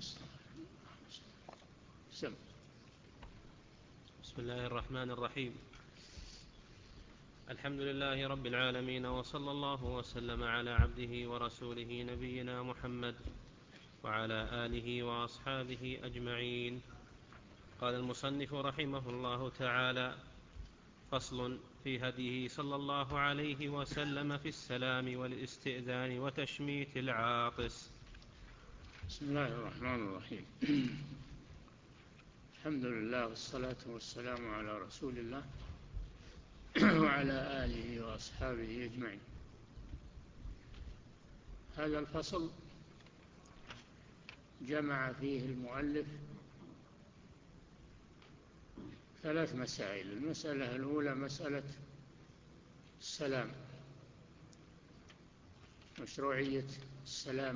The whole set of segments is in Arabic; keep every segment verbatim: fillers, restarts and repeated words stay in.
سم. بسم الله الرحمن الرحيم. الحمد لله رب العالمين، وصلى الله وسلم على عبده ورسوله نبينا محمد وعلى آله وأصحابه أجمعين. قال المصنف رحمه الله تعالى: فصل في هديه صلى الله عليه وسلم في السلام والاستئذان وتشميت العاطس. بسم الله الرحمن الرحيم. الحمد لله والصلاة والسلام على رسول الله وعلى آله وأصحابه أجمعين. هذا الفصل جمع فيه المؤلف ثلاث مسائل. المسألة الأولى مسألة السلام، مشروعية السلام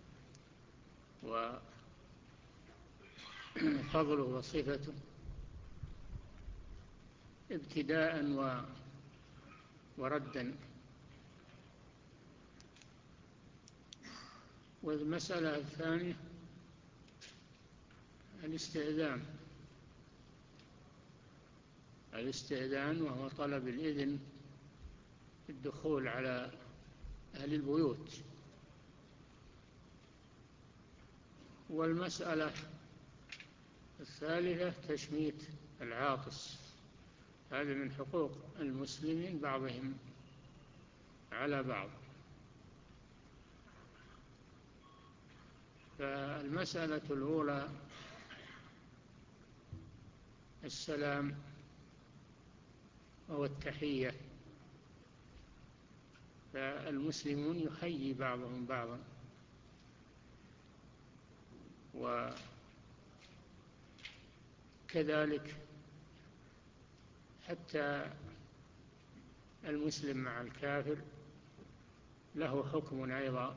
وفضله وصفته ابتداء وردا. والمسألة الثانية الاستئذان الاستئذان وهو طلب الإذن الدخول على أهل البيوت. والمسألة الثالثة تشميت العاطس، هذا من حقوق المسلمين بعضهم على بعض. فالمسألة الأولى السلام أو التحية، فالمسلمون يحيي بعضهم بعضا، وكذلك حتى المسلم مع الكافر له حكم أيضا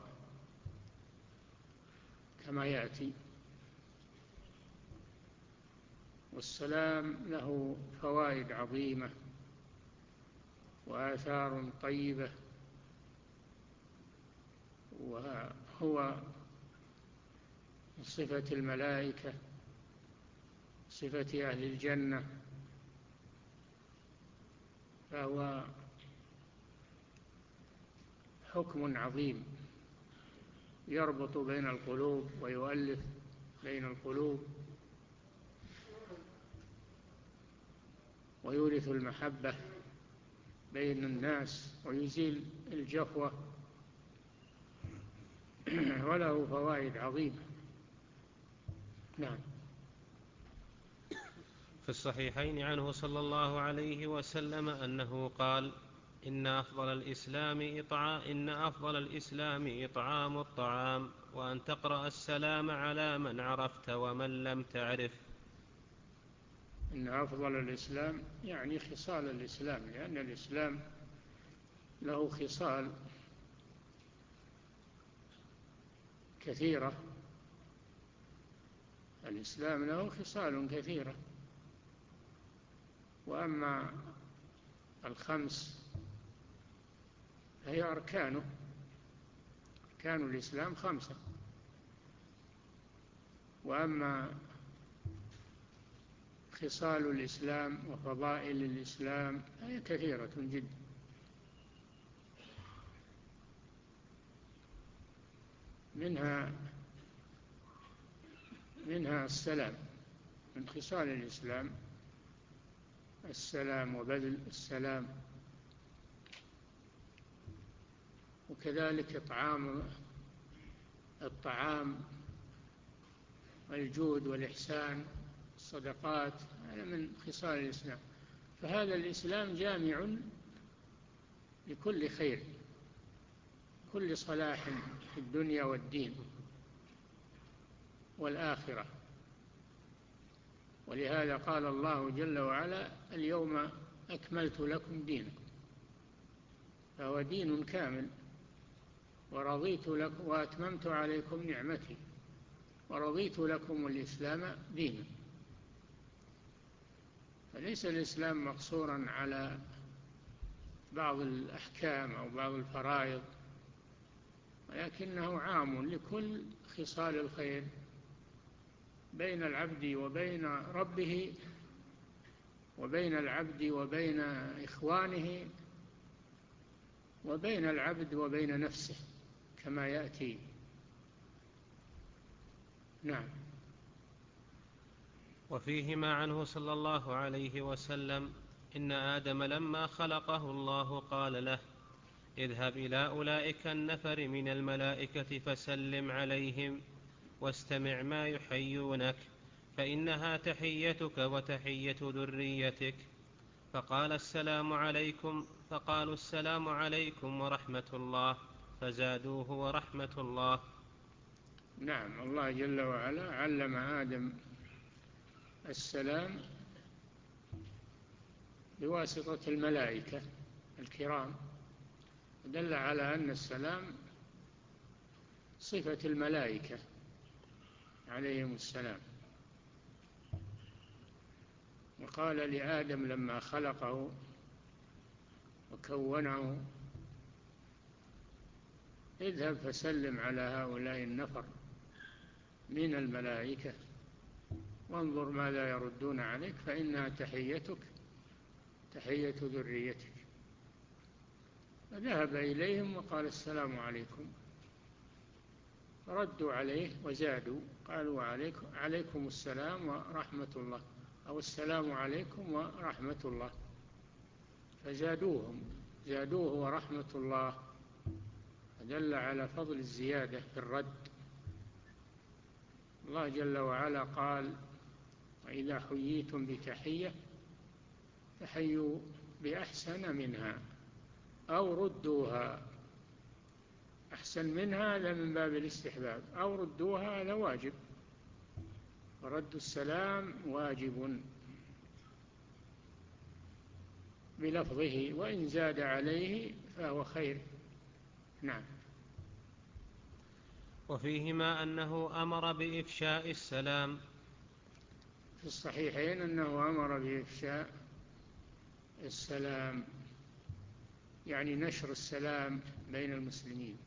كما يأتي. والسلام له فوائد عظيمة وآثار طيبة، وهو صفة الملائكة، صفة أهل الجنة، فهو حكم عظيم يربط بين القلوب ويؤلف بين القلوب ويورث المحبة بين الناس ويزيل الجفوة، وله فوائد عظيمة. نعم. في الصحيحين عنه صلى الله عليه وسلم أنه قال: إن أفضل الإسلام إطعام إن أفضل الإسلام إطعام الطعام، وأن تقرأ السلام على من عرفت ومن لم تعرف. إن أفضل الإسلام يعني خصال الإسلام، لأن الإسلام له خصال كثيرة. الإسلام له خصال كثيرة، وأما الخمس هي أركانه. أركان الإسلام خمسة، وأما خصال الإسلام وفضائل الإسلام هي كثيرة جدا. منها منها السلام، من خصال الإسلام السلام وبذل السلام، وكذلك إطعام الطعام والجود والإحسان، الصدقات، هذا من خصال الإسلام. فهذا الإسلام جامع لكل خير، كل صلاح في الدنيا والدين والآخرة. ولهذا قال الله جل وعلا: اليوم أكملت لكم دينكم، فهو دين كامل. ورضيت لكم وأتممت عليكم نعمتي ورضيت لكم الإسلام دينا. فليس الإسلام مقصورا على بعض الأحكام أو بعض الفرائض، ولكنه عام لكل خصال الخير بين العبد وبين ربه، وبين العبد وبين إخوانه، وبين العبد وبين نفسه كما يأتي. نعم. وفيهما عنه صلى الله عليه وسلم: إن آدم لما خلقه الله قال له: اذهب إلى أولئك النفر من الملائكة فسلم عليهم واستمع ما يحيونك، فإنها تحيتك وتحية ذريتك. فقال: السلام عليكم. فقالوا: السلام عليكم ورحمة الله، فزادوه: ورحمة الله. نعم. الله جل وعلا علم آدم السلام بواسطة الملائكة الكرام، دل على أن السلام صفة الملائكة عليهم السلام. وقال لآدم لما خلقه وكونه: اذهب فسلم على هؤلاء النفر من الملائكة وانظر ماذا يردون عليك، فإنها تحيتك تحية ذريتك. فذهب إليهم وقال: السلام عليكم. ردوا عليه وزادوا، قالوا: عليكم, عليكم السلام ورحمة الله، أو السلام عليكم ورحمة الله، فزادوهم زادوه ورحمة الله، فدل على فضل الزيادة في الرد. الله جل وعلا قال: وإذا حييتم بتحية فحيوا بأحسن منها أو ردوها. أحسن منها هذا من باب الاستحباب، أو ردوها هذا واجب، ورد السلام واجب بلفظه، وإن زاد عليه فهو خير. نعم. وفيهما أنه أمر بإفشاء السلام. في الصحيحين أنه أمر بإفشاء السلام، يعني نشر السلام بين المسلمين،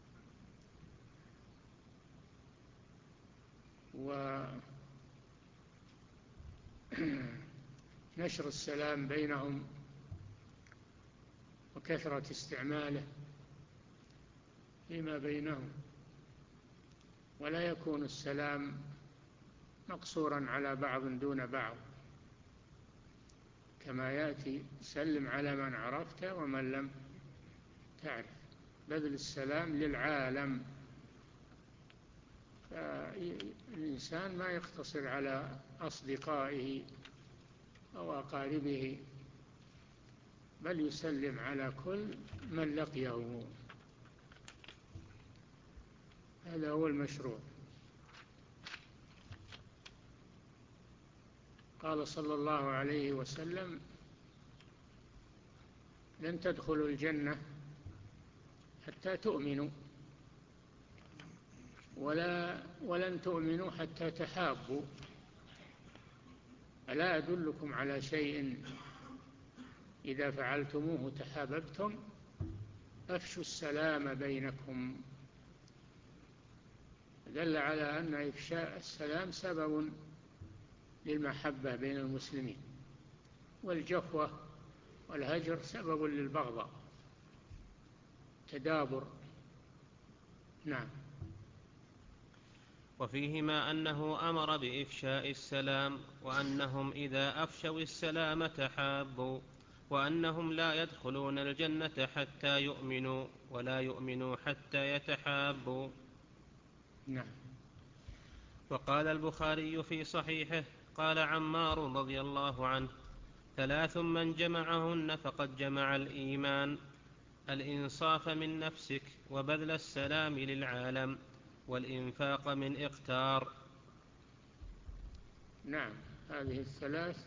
ونشر السلام بينهم وكثرة استعماله فيما بينهم، ولا يكون السلام مقصورا على بعض دون بعض، كما يأتي: سلم على من عرفت ومن لم تعرف، بذل السلام للعالم. فالإنسان ما يقتصر على أصدقائه أو أقاربه، بل يسلم على كل من لقيه. هذا هو المشروع. قال صلى الله عليه وسلم: لن تدخلوا الجنة حتى تؤمنوا، ولا ولن تؤمنوا حتى تحابوا. ألا أدلكم على شيء إذا فعلتموه تحاببتم؟ أفشوا السلام بينكم. دل على أن إفشاء السلام سبب للمحبة بين المسلمين، والجفوة والهجر سبب للبغضاء، تدابر. نعم. وفيهما أنه أمر بإفشاء السلام، وأنهم إذا أفشوا السلام تحابوا، وأنهم لا يدخلون الجنة حتى يؤمنوا، ولا يؤمنوا حتى يتحابوا. نعم. وقال البخاري في صحيحه: قال عمار رضي الله عنه: ثلاث من جمعهن فقد جمع الإيمان: الإنصاف من نفسك، وبذل السلام للعالم، والإنفاق من إقتار. نعم. هذه الثلاث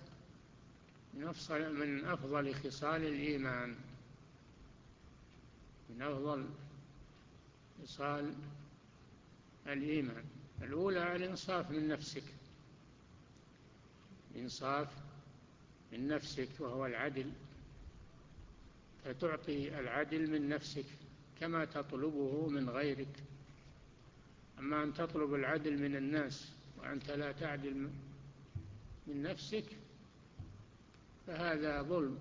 من أفضل خصال الإيمان، من أفضل خصال الإيمان. الأولى الإنصاف من نفسك، الإنصاف من نفسك وهو العدل، فتعطي العدل من نفسك كما تطلبه من غيرك. أما أن تطلب العدل من الناس وأنت لا تعدل من نفسك فهذا ظلم.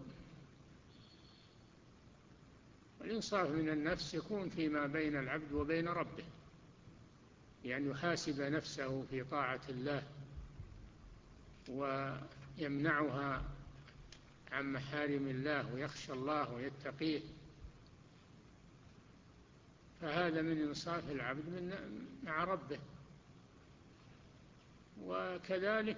والإنصاف من النفس يكون فيما بين العبد وبين ربه، يعني يحاسب نفسه في طاعة الله ويمنعها عن محارم الله ويخشى الله ويتقيه، فهذا من إنصاف العبد من مع ربه. وكذلك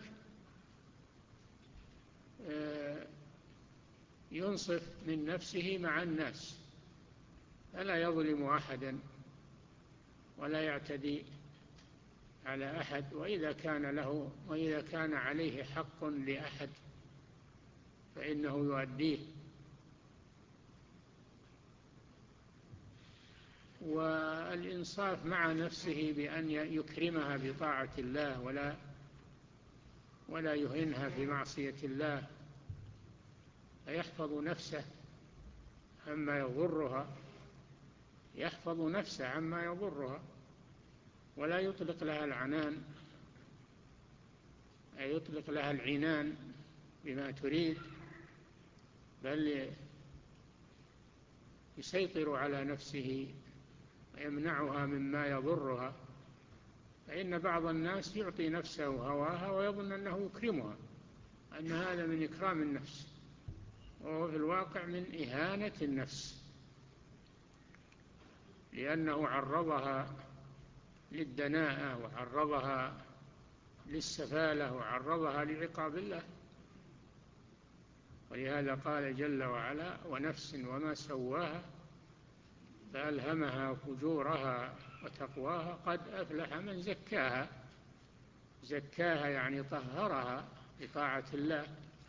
ينصف من نفسه مع الناس، فلا يظلم أحدا ولا يعتدي على أحد، وإذا كان له وإذا كان عليه حق لأحد فإنه يؤديه. والإنصاف مع نفسه بأن يكرمها بطاعة الله ولا ولا يهينها في معصية الله، فيحفظ نفسه عما يضرها يحفظ نفسه عما يضرها ولا يطلق لها العنان، أي يطلق لها العنان بما تريد، بل يسيطر على نفسه ويمنعها مما يضرها. فإن بعض الناس يعطي نفسه هواها ويظن أنه يكرمها، أن هذا من إكرام النفس، وهو في الواقع من إهانة النفس، لأنه عرضها للدناءة وعرضها للسفالة وعرضها لعقاب الله. ولهذا قال جل وعلا: ونفس وما سواها فألهمها فجورها وتقواها قد أفلح من زكاها. زكاها يعني طهرها بطاعة الله،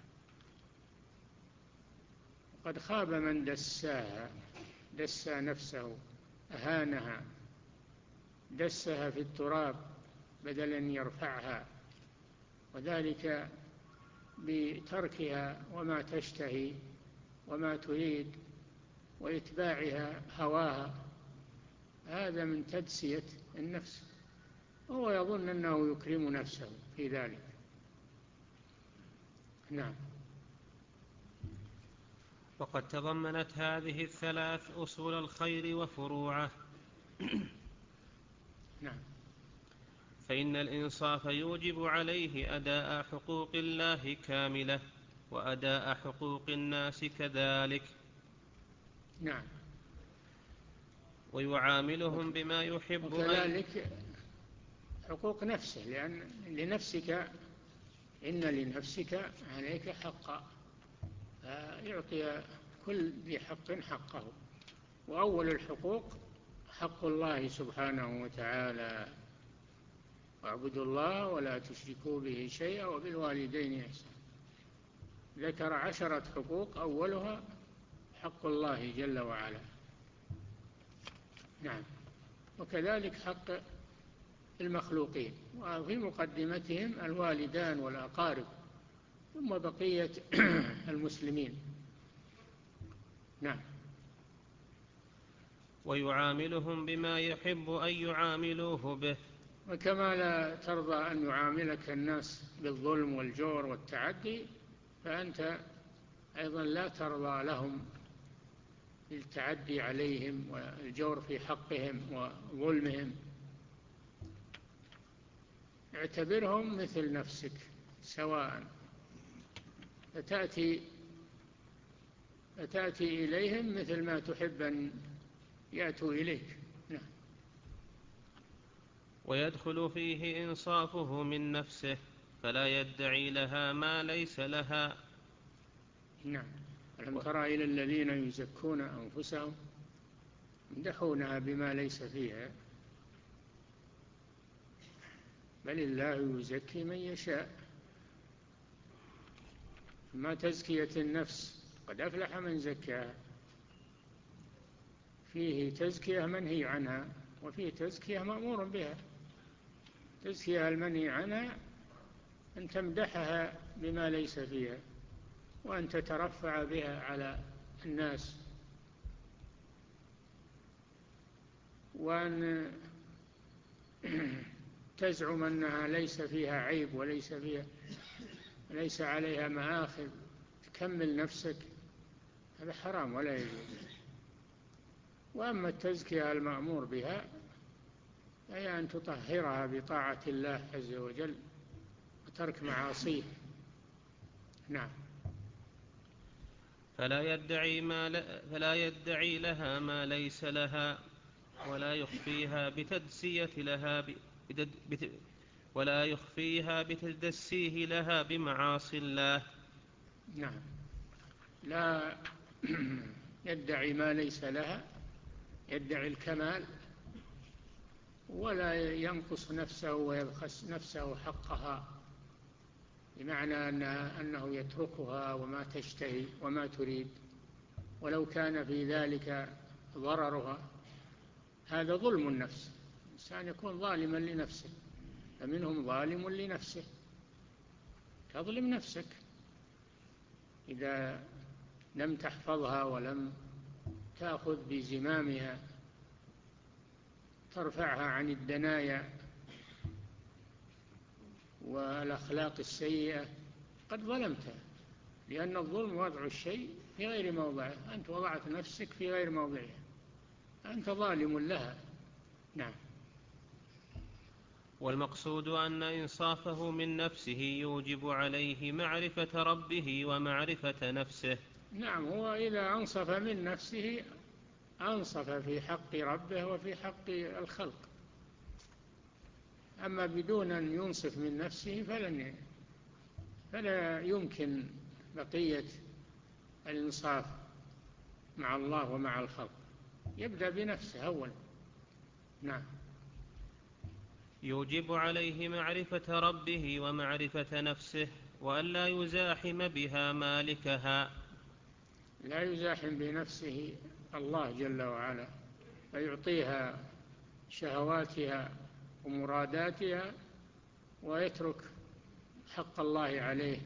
وقد خاب من دساها، دسى نفسه، أهانها، دسها في التراب بدل أن يرفعها، وذلك بتركها وما تشتهي وما تريد وإتباعها هواها. هذا من تدسية النفس، وهو يظن أنه يكرم نفسه في ذلك. نعم. وقد تضمنت هذه الثلاث أصول الخير وفروعه. نعم. فإن الإنصاف يوجب عليه أداء حقوق الله كاملة، وأداء حقوق الناس كذلك. نعم. ويعاملهم بما يحب. وكذلك حقوق نفسه، لأن لنفسك إن لنفسك عليك حقا، فيعطي كل ذي حق حقه. وأول الحقوق حق الله سبحانه وتعالى: واعبدوا الله ولا تشركوا به شيئا وبالوالدين إحسانا. ذكر عشرة حقوق أولها حق الله جل وعلا. نعم. وكذلك حق المخلوقين، وفي مقدمتهم الوالدان والأقارب، ثم بقية المسلمين. نعم. ويعاملهم بما يحب أن يعاملوه به. وكما لا ترضى أن يعاملك الناس بالظلم والجور والتعدي، فأنت أيضا لا ترضى لهم بالتعدي عليهم والجور في حقهم وظلمهم. اعتبرهم مثل نفسك سواء، فتأتي, فتأتي إليهم مثل ما تحب أن يأتوا إليك. نعم. ويدخل فيه إنصافه من نفسه، فلا يدعي لها ما ليس لها. نعم. ألم ترى إلى الذين يزكون أنفسهم يمدحونها بما ليس فيها، بل الله يزكي من يشاء. ما تزكية النفس قد أفلح من زكاها، فيه تزكية منهي عنها وفيه تزكية مأمور بها. تزكية المنهي عنها أن تمدحها بما ليس فيها، وأن تترفع بها على الناس، وأن تزعم أنها ليس فيها عيب وليس فيها ليس عليها مآخذ، تكمل نفسك، هذا حرام ولا يجوز. وأما التزكية المأمور بها هي أن تطهرها بطاعة الله عز وجل وترك معاصيه. نعم. فلا يدعي, ما ل... فلا يدعي لها ما ليس لها، ولا يخفيها بتدسية لها ب... بتد... ولا يخفيها بتدسيه لها بمعاصي الله. نعم. لا يدعي ما ليس لها، يدعي الكمال ولا ينقص نفسه ويبخس نفسه حقها، بمعنى أنه يتركها وما تشتهي وما تريد ولو كان في ذلك ضررها. هذا ظلم النفس، الإنسان يكون ظالما لنفسه، فمنهم ظالم لنفسه، تظلم نفسك إذا لم تحفظها ولم تأخذ بزمامها، ترفعها عن الدنايا والأخلاق السيئة، قد ظلمتها، لأن الظلم وضع الشيء في غير موضعه، أنت وضعت نفسك في غير موضعها، أنت ظالم لها. نعم. والمقصود أن إنصافه من نفسه يوجب عليه معرفة ربه ومعرفة نفسه. نعم، هو إذا أنصف من نفسه أنصف في حق ربه وفي حق الخلق، أما بدون أن ينصف من نفسه فلن فلا يمكن بقية الإنصاف مع الله ومع الخلق، يبدأ بنفسه أولا. نعم. يوجب عليه معرفة ربه ومعرفة نفسه، وأن لا يزاحم بها مالكها. لا يزاحم بنفسه الله جل وعلا، فيعطيها شهواتها ومراداتها ويترك حق الله عليه.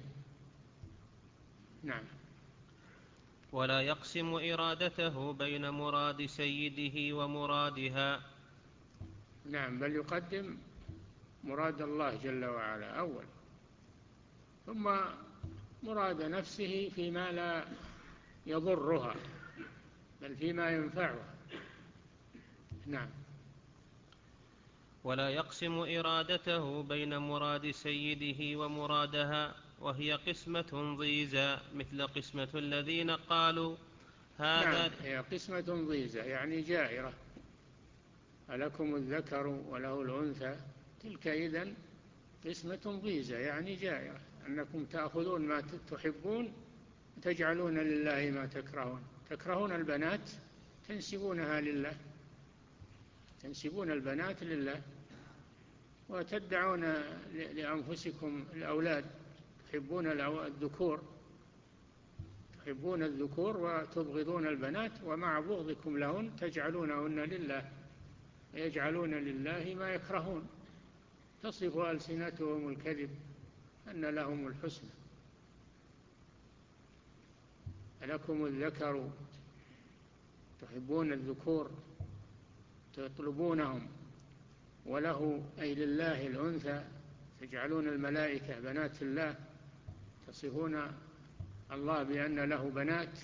نعم. ولا يقسم إرادته بين مراد سيده ومرادها. نعم، بل يقدم مراد الله جل وعلا أول، ثم مراد نفسه فيما لا يضرها بل فيما ينفعها. نعم. ولا يقسم إرادته بين مراد سيده ومرادها، وهي قسمة ضيزى مثل قسمة الذين قالوا هذا. نعم، هي قسمة ضيزى يعني جائرة، ألكم الذكر وله الأنثى، تلك إذن قسمة ضيزى يعني جائرة، أنكم تأخذون ما تحبون وتجعلون لله ما تكرهون. تكرهون البنات تنسبونها لله، تنسبون البنات لله، وتدعون لأنفسكم الأولاد، تحبون الذكور تحبون الذكور وتبغضون البنات، ومع بغضكم لهن تجعلونهن لله، يجعلون لله ما يكرهون، تصف ألسنتهم الكذب أن لهم الحسنى. ألكم الذكر، تحبون الذكور تطلبونهم، وله أي لله الأنثى، تجعلون الملائكة بنات الله، تصفون الله بأن له بنات،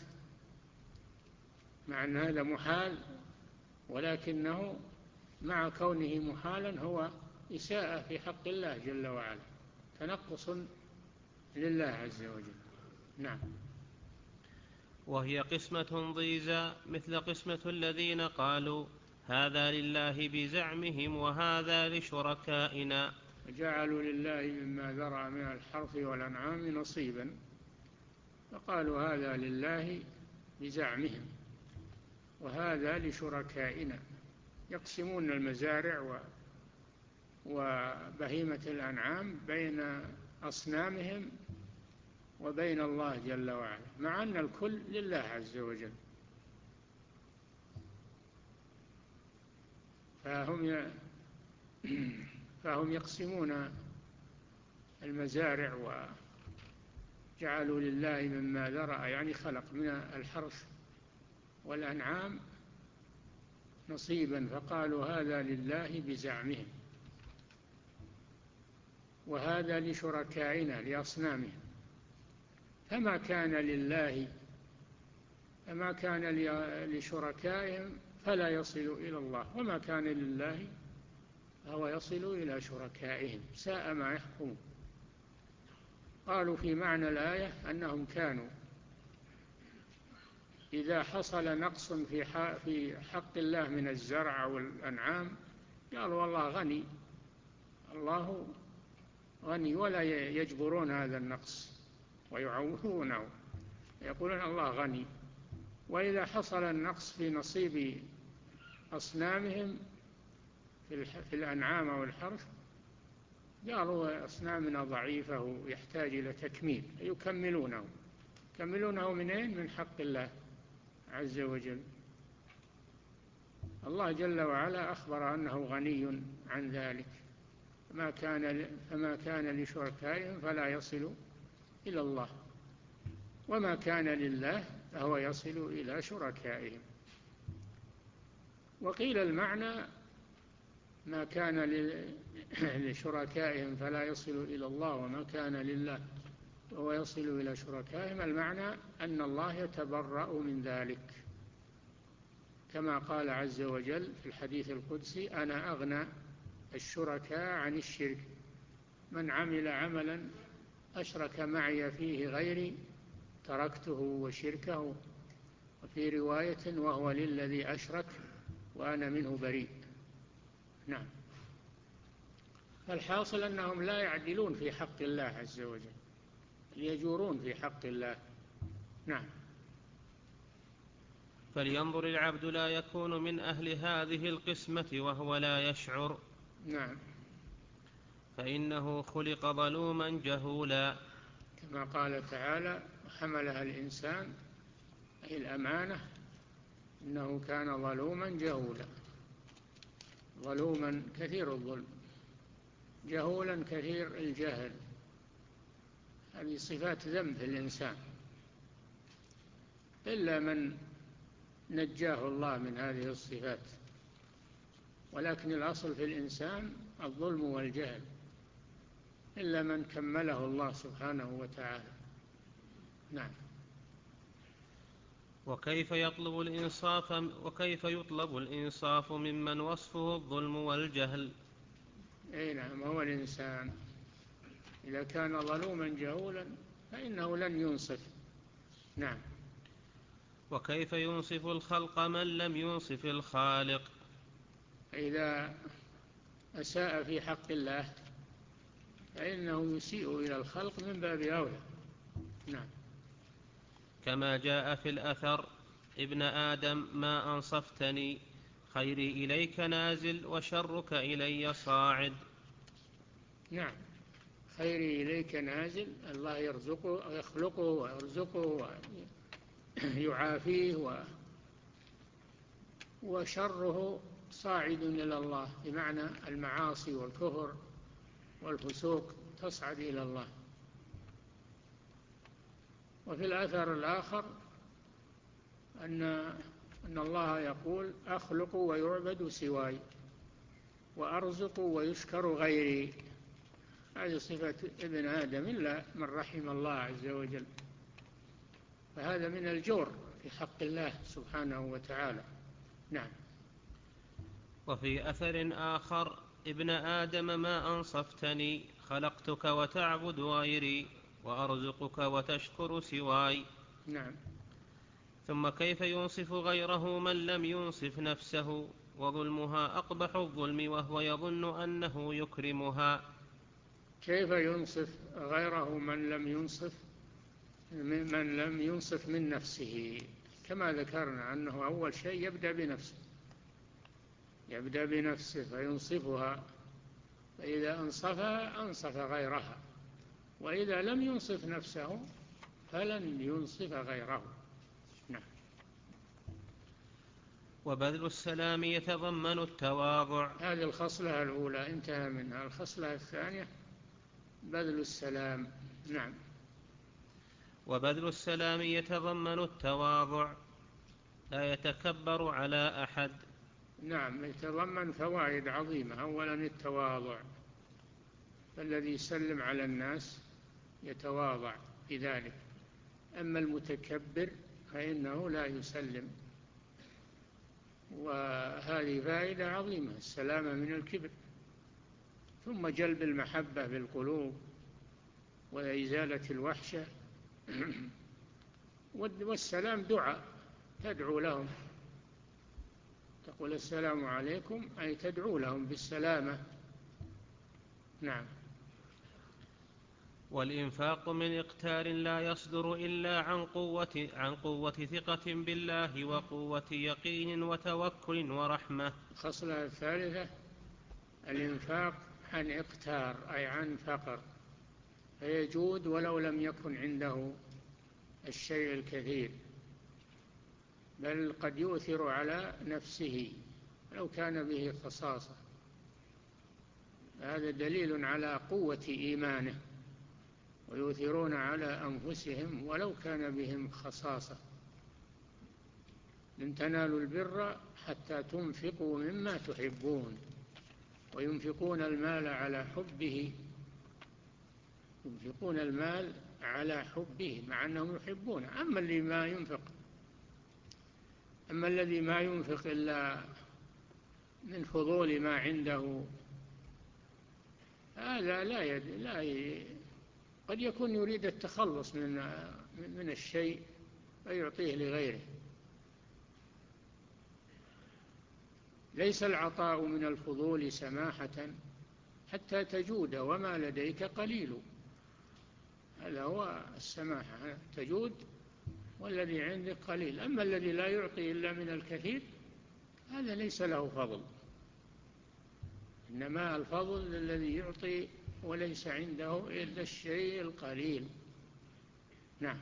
مع أن هذا محال، ولكنه مع كونه محالا هو إساءة في حق الله جل وعلا، تنقص لله عز وجل. نعم. وهي قسمة ضيزى مثل قسمة الذين قالوا هذا لله بزعمهم وهذا لشركائنا. وجعلوا لله مما ذرأ من الحرث والأنعام نصيبا، فقالوا هذا لله بزعمهم وهذا لشركائنا، يقسمون المزارع وبهيمة الأنعام بين أصنامهم وبين الله جل وعلا، مع أن الكل لله عز وجل. فهم فهم يقسمون المزارع وجعلوا لله مما ذرأ يعني خلق من الحرث والأنعام نصيبا، فقالوا هذا لله بزعمهم. وهذا لشركائنا لأصنامهم، فما كان لله فما كان لشركائهم فلا يصل إلى الله، وما كان لله فهو يصل إلى شركائهم، ساء ما يحكمون. قالوا في معنى الآية أنهم كانوا إذا حصل نقص في حق الله من الزرع والأنعام قالوا والله غني، الله غني، ولا يجبرون هذا النقص ويعوضونه، يقولون الله غني. وإذا حصل النقص في نصيب أصنامهم في الأنعام والحرث قالوا أصنامنا ضعيفة ويحتاج إلى تكميل، يكملونه يكملونه منين؟ من حق الله عز وجل. الله جل وعلا أخبر أنه غني عن ذلك، فما كان فما كان لشركائهم فلا يصل إلى الله، وما كان لله فهو يصل إلى شركائهم. وقيل المعنى ما كان لشركائهم فلا يصل إلى الله، وما كان لله وهو يصل إلى شركائهم، المعنى أن الله يتبرأ من ذلك، كما قال عز وجل في الحديث القدسي: أنا أغنى الشركاء عن الشرك، من عمل عملا أشرك معي فيه غيري تركته وشركه، وفي رواية: وهو للذي أشرك وأنا منه بريء. نعم. فالحاصل أنهم لا يعدلون في حق الله عز وجل، يجورون في حق الله. نعم. فلينظر العبد لا يكون من أهل هذه القسمة وهو لا يشعر. نعم. فإنه خلق ظلوما جهولا، كما قال تعالى: حملها الإنسان، أي الأمانة، إنه كان ظلوما جهولا. ظلوما كثير الظلم، جهولا كثير الجهل، هذه صفات ذنب في الإنسان، إلا من نجاه الله من هذه الصفات، ولكن الأصل في الإنسان الظلم والجهل، إلا من كمله الله سبحانه وتعالى. نعم. وكيف يطلب الإنصاف وكيف يطلب الإنصاف ممن وصفه الظلم والجهل؟ أي نعم. هو الإنسان إذا كان ظلوما جهولا فإنه لن ينصف. نعم. وكيف ينصف الخلق من لم ينصف الخالق؟ إذا أساء في حق الله فإنه يسيء إلى الخلق من باب أولى. نعم. كما جاء في الأثر: ابن آدم ما أنصفتني، خيري إليك نازل وشرك إلي صاعد. نعم. خيري إليك نازل، الله يرزقه ويخلقه ويرزقه ويعافيه، و... وشره صاعد إلى الله، بمعنى المعاصي والكفر والفسوق تصعد إلى الله. وفي الأثر الآخر أن أن الله يقول: أخلق ويعبد سواي، وأرزق ويشكر غيري. هذه صفة ابن آدم إلا من رحم الله عز وجل، فهذا من الجور في حق الله سبحانه وتعالى. نعم. وفي أثر آخر: ابن آدم ما أنصفتني، خلقتك وتعبد غيري، وأرزقك وتشكر سواي. نعم. ثم كيف ينصف غيره من لم ينصف نفسه، وظلمها أقبح الظلم وهو يظن أنه يكرمها؟ كيف ينصف غيره من لم ينصف من لم ينصف من نفسه؟ كما ذكرنا أنه أول شيء يبدأ بنفسه يبدأ بنفسه فينصفها، فإذا أنصفها أنصف غيرها، وإذا لم ينصف نفسه فلن ينصف غيره. نعم. وبذل السلام يتضمن التواضع. هذه الخصلة الأولى انتهى منها. الخصلة الثانية بذل السلام. نعم. وبذل السلام يتضمن التواضع، لا يتكبر على أحد. نعم. يتضمن فوائد عظيمة. أولا التواضع، فالذي يسلم على الناس يتواضع بذلك، أما المتكبر فإنه لا يسلم. وهذه فائدة عظيمة، السلامة من الكبر، ثم جلب المحبة بالقلوب وإزالة الوحشة. والسلام دعاء، تدعو لهم، تقول السلام عليكم، أي تدعو لهم بالسلامة. نعم. والإنفاق من إقتار لا يصدر إلا عن قوة, عن قوة ثقة بالله وقوة يقين وتوكل ورحمة. الخصلة الثالثة الإنفاق عن إقتار، أي عن فقر، فيجود ولو لم يكن عنده الشيء الكثير، بل قد يؤثر على نفسه لو كان به خصاصة. هذا دليل على قوة إيمانه، ويؤثرون على أنفسهم ولو كان بهم خصاصة. لن تنالوا البر حتى تنفقوا مما تحبون، وينفقون المال على حبه، ينفقون المال على حبه مع أنهم يحبون. أما اللي ما ينفق أما الذي ما ينفق إلا من فضول ما عنده، هذا لا يد لا ي... قد يكون يريد التخلص من من الشيء فيعطيه لغيره. ليس العطاء من الفضول سماحة حتى تجود وما لديك قليل، هذا هو السماحة، تجود والذي عندك قليل. أما الذي لا يعطي إلا من الكثير هذا ليس له فضل، إنما الفضل الذي يعطي وليس عنده إلا الشيء القليل. نعم.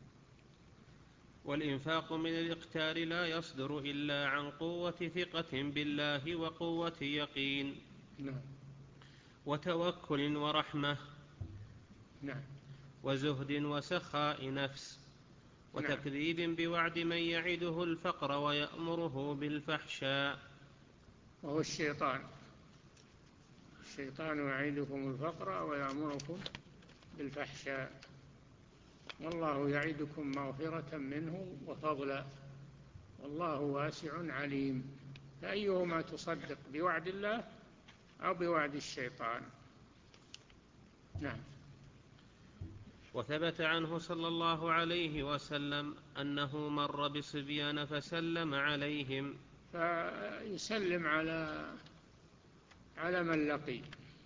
والإنفاق من الإقتار لا يصدر إلا عن قوة ثقة بالله وقوة يقين. نعم. وتوكل ورحمة. نعم. وزهد وسخاء نفس. وتكذيب نعم. بوعد من يعده الفقر ويأمره بالفحشاء، وهو الشيطان. الشيطان يعيدكم الفقر ويأمركم بالفحشاء، والله يعدكم مغفرة منه وفضلا والله واسع عليم. فأيهما تصدق، بوعد الله أو بوعد الشيطان؟ نعم. وثبت عنه صلى الله عليه وسلم أنه مر بصبيان فسلم عليهم. فيسلم على على من لقي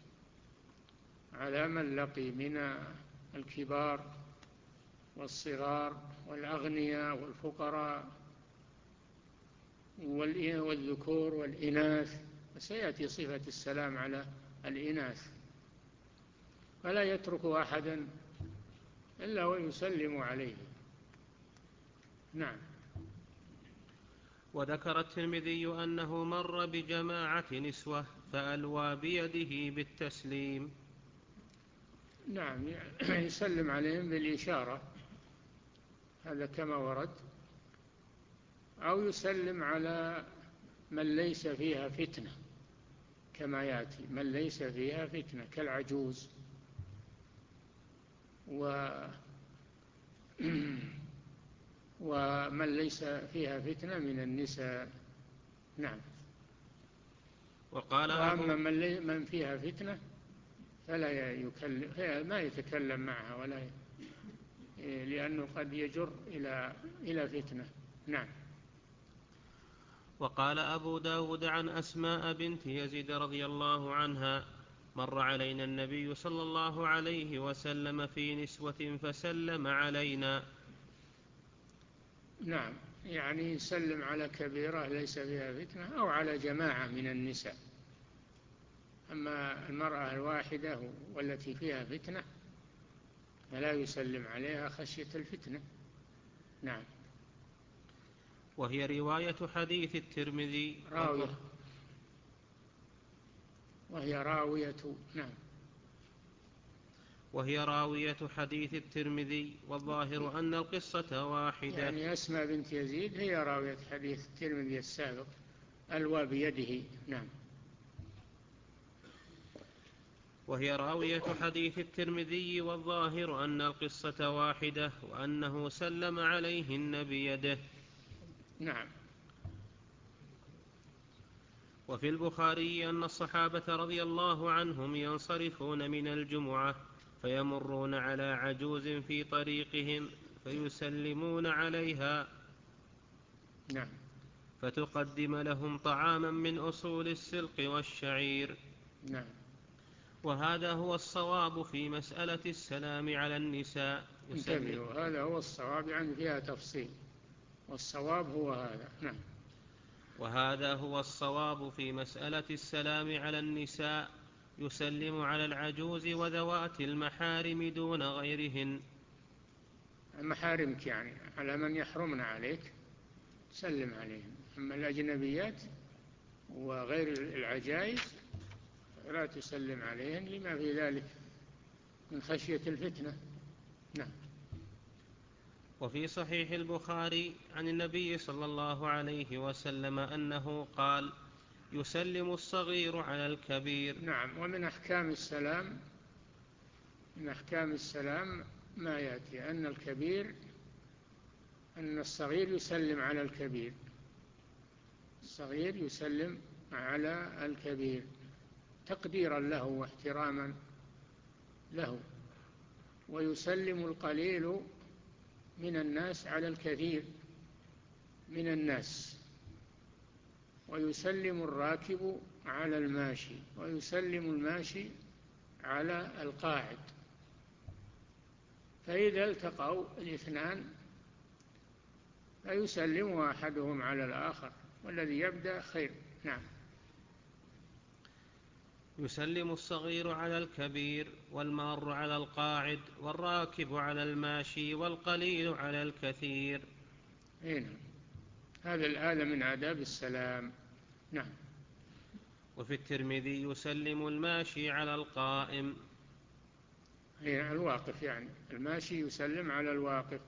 على من لقي من الكبار والصغار والأغنياء والفقراء والذكور والإناث، وسيأتي صفة السلام على الإناث، فلا يترك أحدا إلا ويسلم عليه. نعم. وذكر الترمذي أنه مر بجماعة نسوة فألوى بيده بالتسليم. نعم، يسلم عليهم بالإشارة، هذا كما ورد، أو يسلم على من ليس فيها فتنة كما يأتي، من ليس فيها فتنة كالعجوز و ومن ليس فيها فتنة من النساء. نعم. وقال وأما من, من فيها فتنة فلا يكلم، ما يتكلم معها ولا ي... لأنه قد يجر إلى إلى فتنة. نعم. وقال أبو داود عن أسماء بنت يزيد رضي الله عنها: مر علينا النبي صلى الله عليه وسلم في نسوة فسلم علينا. نعم، يعني يسلم على كبيرة ليس فيها فتنة أو على جماعة من النساء. أما المرأة الواحدة والتي فيها فتنة فلا يسلم عليها خشية الفتنة. نعم. وهي رواية حديث الترمذي راوية وهي راوية نعم وهي راوية حديث الترمذي، والظاهر أن القصة واحدة. يعني أسماء بنت يزيد هي راوية حديث الترمذي السابق، ألوى بيده. نعم. وهي راوية حديث الترمذي، والظاهر أن القصة واحدة، وأنه سلم عليهن بيده. نعم. وفي البخاري أن الصحابة رضي الله عنهم ينصرفون من الجمعة فيمرون على عجوز في طريقهم فيسلمون عليها، نعم. فتقدم لهم طعاما من أصول السلق والشعير. نعم. وهذا هو الصواب في مسألة السلام على النساء. انتبهوا، هذا هو الصواب، يعني فيها تفصيل، والصواب هو هذا. نعم. وهذا هو الصواب في مسألة السلام على النساء، يسلم على العجوز وذوات المحارم دون غيرهن. محارمك يعني على من يحرمن عليك سلم عليهم، أما الأجنبيات وغير العجائز لا تسلم عليهن لما في ذلك من خشية الفتنة. نعم. وفي صحيح البخاري عن النبي صلى الله عليه وسلم أنه قال: يسلم الصغير على الكبير. نعم. ومن أحكام السلام من أحكام السلام ما يأتي أن الكبير أن الصغير يسلم على الكبير، الصغير يسلم على الكبير تقديرا له واحتراما له، ويسلم القليل من الناس على الكثير من الناس، ويسلم الراكب على الماشي، ويسلم الماشي على القاعد، فإذا التقوا الاثنان فيسلم أحدهم على الآخر والذي يبدأ خير. نعم. يسلم الصغير على الكبير، والمار على القاعد، والراكب على الماشي، والقليل على الكثير. هنا هذا الآلة من آداب السلام. نعم. وفي الترمذي: يسلم الماشي على القائم. هنا الواقف، يعني الماشي يسلم على الواقف،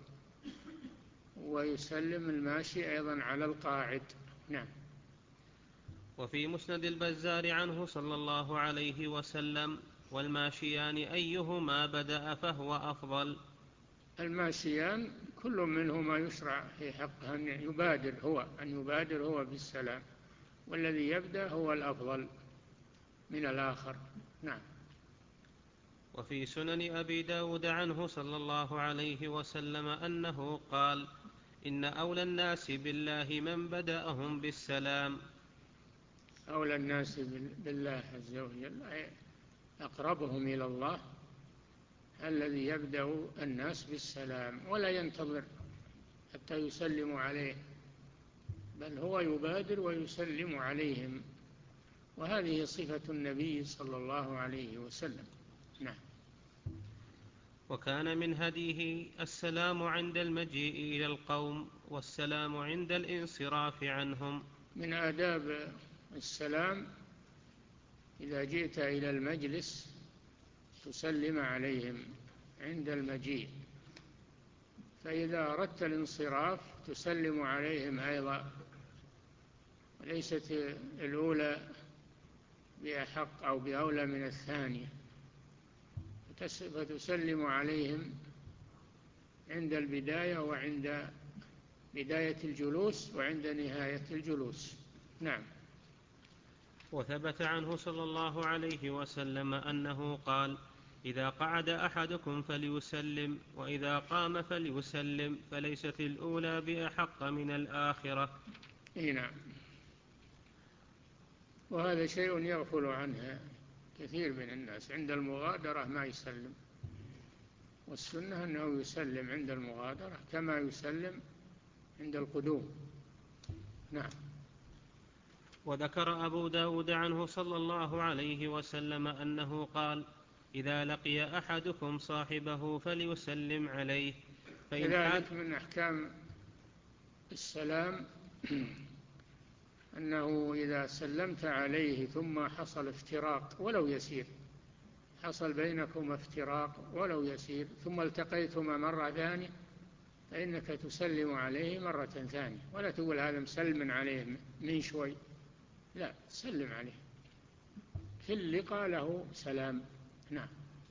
ويسلم الماشي أيضا على القاعد. نعم. وفي مسند البزار عنه صلى الله عليه وسلم: والماشيان أيهما بدأ فهو أفضل. الماشيان كل منهما يشرع في حقه أن يبادر هو أن يبادر هو بالسلام، والذي يبدأ هو الأفضل من الآخر. نعم. وفي سنن أبي داود عنه صلى الله عليه وسلم أنه قال: إن أولى الناس بالله من بدأهم بالسلام. أولى الناس بالله عز وجل أي أقربهم إلى الله الذي يبدأ الناس بالسلام ولا ينتظر حتى يسلم عليه، بل هو يبادر ويسلم عليهم، وهذه صفة النبي صلى الله عليه وسلم. نعم. وكان من هديه السلام عند المجيء إلى القوم، والسلام عند الانصراف عنهم. من آداب السلام إذا جئت إلى المجلس تسلم عليهم عند المجيء، فإذا أردت الانصراف تسلم عليهم أيضا، وليست الأولى بأحق أو بأولى من الثانية، فتسلم عليهم عند البداية وعند بداية الجلوس وعند نهاية الجلوس. نعم. وثبت عنه صلى الله عليه وسلم أنه قال: إذا قعد أحدكم فليسلم، وإذا قام فليسلم، فليست الأولى بأحق من الآخرة. نعم. وهذا شيء يغفل عنه كثير من الناس، عند المغادرة ما يسلم، والسنة أنه يسلم عند المغادرة كما يسلم عند القدوم. نعم. وذكر أبو داود عنه صلى الله عليه وسلم أنه قال: إذا لقي أحدكم صاحبه فليسلم عليه، فإن كذلك من أحكام السلام أنه إذا سلمت عليه ثم حصل افتراق ولو يسير، حصل بينكم افتراق ولو يسير، ثم التقيتما مرة ثانية، فإنك تسلم عليه مرة ثانية، ولا تقول هذا مسلم عليه من شوي، لا، تسلم عليه، كل لقاء له سلام. نعم.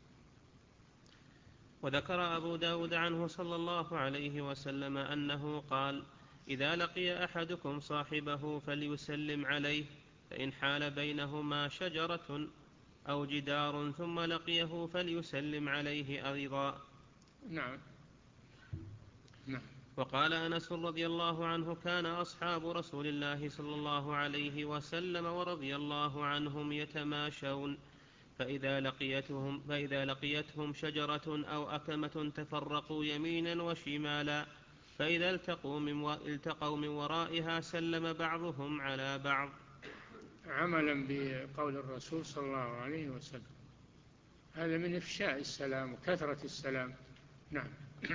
وذكر أبو داود عنه صلى الله عليه وسلم أنه قال: إذا لقي أحدكم صاحبه فليسلم عليه، فإن حال بينهما شجرة أو جدار ثم لقيه فليسلم عليه أيضا. نعم. نعم. وقال أنس رضي الله عنه: كان أصحاب رسول الله صلى الله عليه وسلم ورضي الله عنهم يتماشون، فإذا لقيتهم, فإذا لقيتهم شجرة أو أكمة تفرقوا يمينا وشمالا، فإذا التقوا من, و... التقوا من ورائها سلم بعضهم على بعض. عملا بقول الرسول صلى الله عليه وسلم، هذا من إفشاء السلام وكثرة السلام. نعم.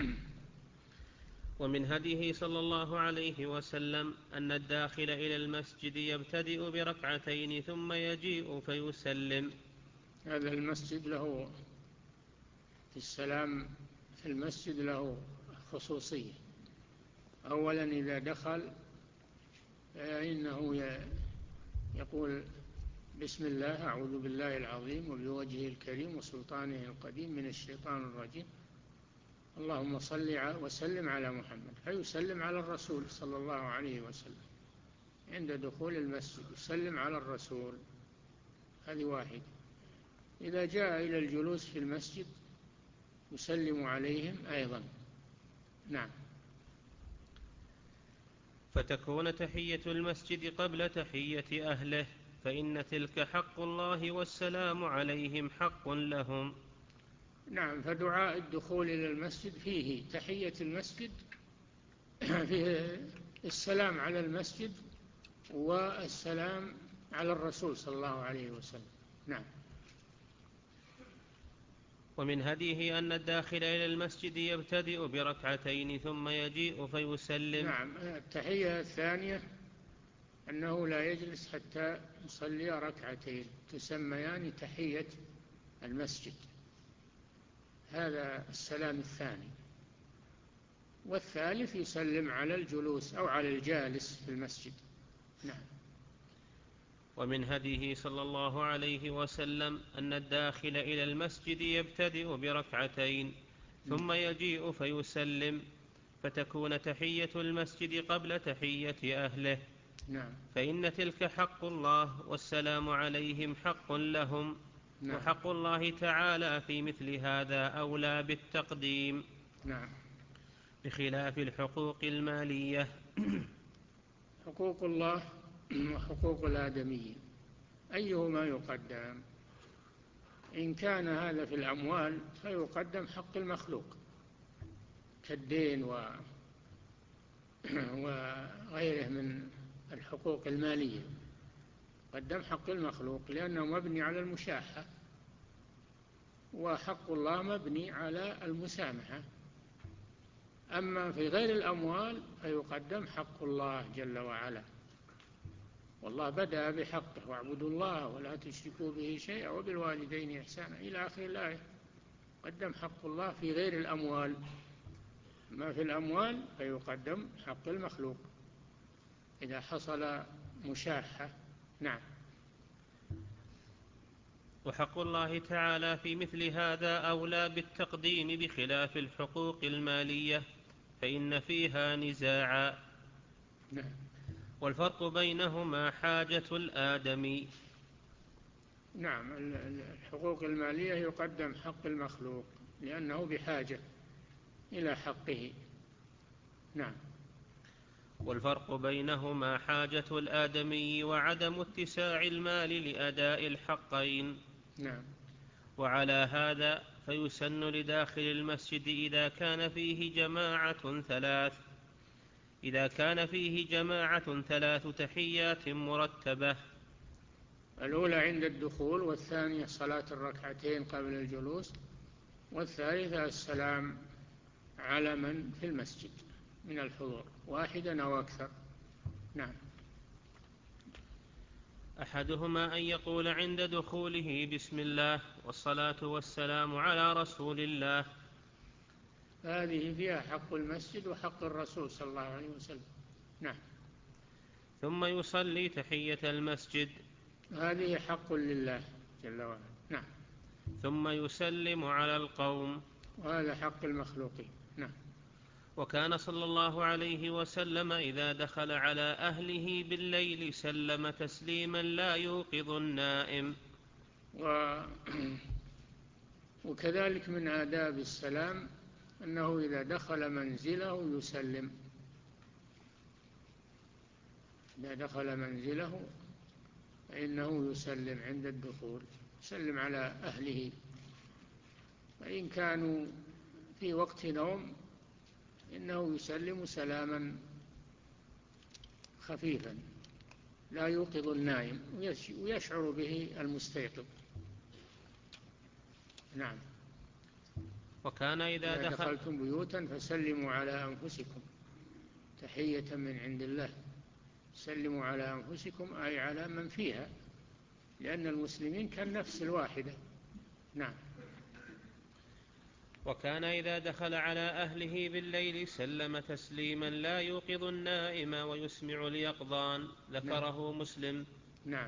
ومن هديه صلى الله عليه وسلم أن الداخل إلى المسجد يبتدئ بركعتين ثم يجيء فيسلم. هذا المسجد له في السلام في المسجد له خصوصية. أولا إذا دخل فإنه يقول: بسم الله، أعوذ بالله العظيم وبوجهه الكريم وسلطانه القديم من الشيطان الرجيم، اللهم صل وسلم على محمد، فيسلم على الرسول صلى الله عليه وسلم. عند دخول المسجد يسلم على الرسول، هذه واحد. إذا جاء إلى الجلوس في المسجد يسلم عليهم أيضا. نعم. فتكون تحية المسجد قبل تحية أهله، فإن تلك حق الله والسلام عليهم حق لهم. نعم. فدعاء الدخول إلى المسجد فيه تحية المسجد، فيه السلام على المسجد والسلام على الرسول صلى الله عليه وسلم. نعم. ومن هديه أن الداخل إلى المسجد يبتدئ بركعتين ثم يجيء فيسلم. نعم. التحية الثانية أنه لا يجلس حتى يصلي ركعتين، تسميان تحية المسجد، هذا السلام الثاني. والثالث يسلم على الجلوس أو على الجالس في المسجد. نعم. ومن هديه صلى الله عليه وسلم أن الداخل إلى المسجد يبتدئ بركعتين ثم يجيء فيسلم، فتكون تحية المسجد قبل تحية أهله. نعم. فإن تلك حق الله والسلام عليهم حق لهم. نعم. وحق الله تعالى في مثل هذا أولى بالتقديم. نعم. بخلاف الحقوق المالية. حقوق الله وحقوق الآدميين أيهما يقدم؟ إن كان هذا في الأموال فيقدم حق المخلوق كالدين و... وغيره من الحقوق المالية، قدم حق المخلوق لأنه مبني على المشاحة، وحق الله مبني على المسامحة. أما في غير الأموال فيقدم حق الله جل وعلا، والله بدأ بحقه: واعبدوا الله ولا تشركوا به شيئا وبالوالدين إحسانا إلى آخر الآية. قدم حق الله في غير الأموال. ما في الأموال فيقدم حق المخلوق إذا حصل مشاحة. نعم. وحق الله تعالى في مثل هذا أولى بالتقديم بخلاف الحقوق المالية، فإن فيها نزاعا. نعم. والفرق بينهما حاجة الآدمي. نعم. الحقوق المالية يقدم حق المخلوق لأنه بحاجة إلى حقه. نعم. والفرق بينهما حاجة الآدمي وعدم اتساع المال لأداء الحقين. نعم. وعلى هذا فيسن لداخل المسجد إذا كان فيه جماعة ثلاث إذا كان فيه جماعة ثلاث تحيات مرتبة. الأولى عند الدخول، والثانية صلاة الركعتين قبل الجلوس، والثالثة السلام على من في المسجد من الحضور، واحدا أو أكثر. نعم. أحدهما أن يقول عند دخوله: بسم الله والصلاة والسلام على رسول الله. هذه فيها حق المسجد وحق الرسول صلى الله عليه وسلم. نعم. ثم يصلي تحية المسجد. هذه حق لله جل وعلا. نعم. ثم يسلم على القوم. وهذا حق المخلوقين. نعم. وكان صلى الله عليه وسلم إذا دخل على أهله بالليل سلم تسليما لا يوقظ النائم. و... وكذلك من آداب السلام أنه إذا دخل منزله يسلم. إذا دخل منزله فإنه يسلم عند الدخول، يسلم على أهله، وإن كانوا في وقت نوم إنه يسلم سلاما خفيفا لا يوقظ النائم ويشعر به المستيقظ. نعم. وكان إذا إذا دخل دخلتم بيوتا فسلموا على أنفسكم تحية من عند الله. سلموا على أنفسكم أي على من فيها، لأن المسلمين كالنفس الواحدة. نعم. وكان إذا دخل على أهله بالليل سلم تسليما لا يوقظ النائم ويسمع اليقظان. ذكره نعم. مسلم. نعم.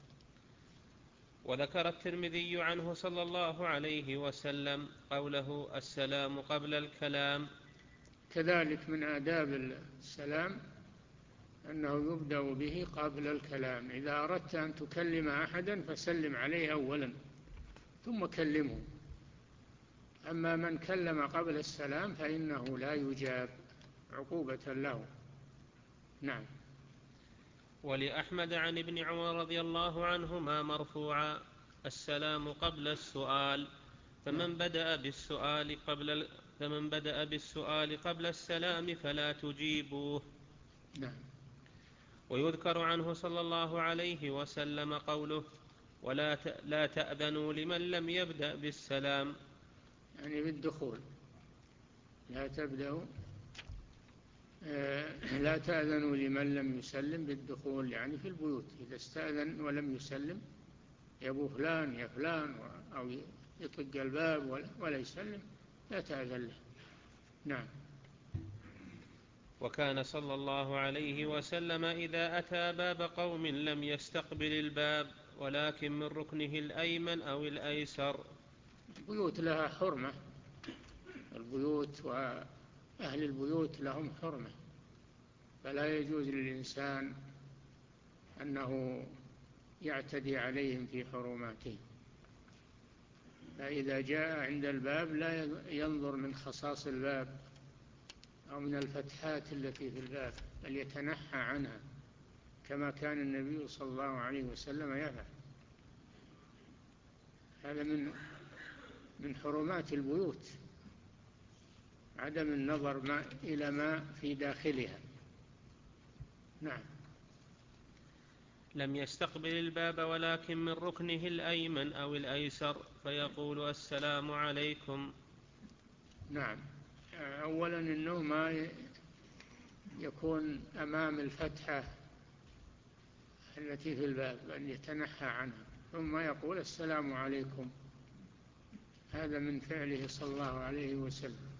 وذكر الترمذي عنه صلى الله عليه وسلم قوله السلام قبل الكلام. كذلك من آداب السلام أنه يبدأ به قبل الكلام. إذا أردت أن تكلم أحدا فسلم عليه أولا ثم كلمه. أما من كلم قبل السلام فإنه لا يجاب عقوبة له. نعم. ولأحمد عن ابن عمر رضي الله عنهما مرفوعا السلام قبل السؤال، فمن نعم. بدأ بالسؤال قبل فمن بدأ بالسؤال قبل السلام فلا تجيبوه. نعم. ويذكر عنه صلى الله عليه وسلم قوله ولا لا تأذنوا لمن لم يبدأ بالسلام، يعني بالدخول. لا تبدأوا لا تأذنوا لمن لم يسلم بالدخول، يعني في البيوت إذا استأذن ولم يسلم يا أبو فلان يا فلان أو يطق الباب ولا يسلم لا تأذن له. نعم. وكان صلى الله عليه وسلم إذا أتى باب قوم لم يستقبل الباب ولكن من ركنه الأيمن أو الأيسر. البيوت لها حرمة، البيوت وأهل البيوت لهم حرمة، فلا يجوز للإنسان أنه يعتدي عليهم في حرماتهم. فإذا جاء عند الباب لا ينظر من خصاص الباب أو من الفتحات التي في الباب، بل يتنحى عنها كما كان النبي صلى الله عليه وسلم يفعل. هذا من من حرمات البيوت، عدم النظر ما إلى ما في داخلها. نعم. لم يستقبل الباب ولكن من ركنه الأيمن أو الأيسر فيقول السلام عليكم. نعم. أولا إنه ما يكون أمام الفتحة التي في الباب، أن يتنحى عنها ثم يقول السلام عليكم. هذا من فعله صلى الله عليه وسلم.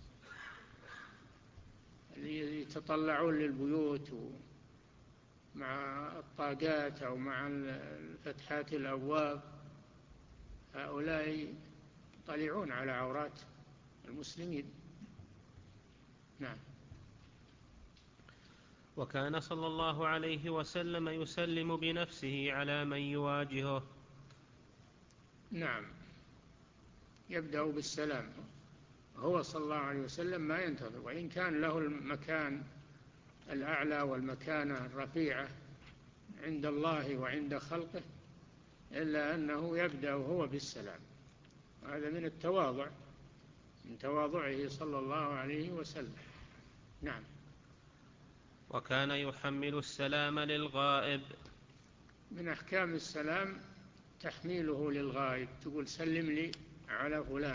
اللي يتطلعون للبيوت مع الطاقات أو مع الفتحات الأبواب هؤلاء يطلعون على عورات المسلمين. نعم. وكان صلى الله عليه وسلم يسلم بنفسه على من يواجهه. نعم. يبدأ بالسلام هو صلى الله عليه وسلم ما ينتظر، وإن كان له المكان الأعلى والمكانة الرفيعة عند الله وعند خلقه، إلا أنه يبدأ هو بالسلام. هذا من التواضع، من تواضعه صلى الله عليه وسلم. نعم. وكان يحمل السلام للغائب. من أحكام السلام تحميله للغائب، تقول سلم لي على فلان،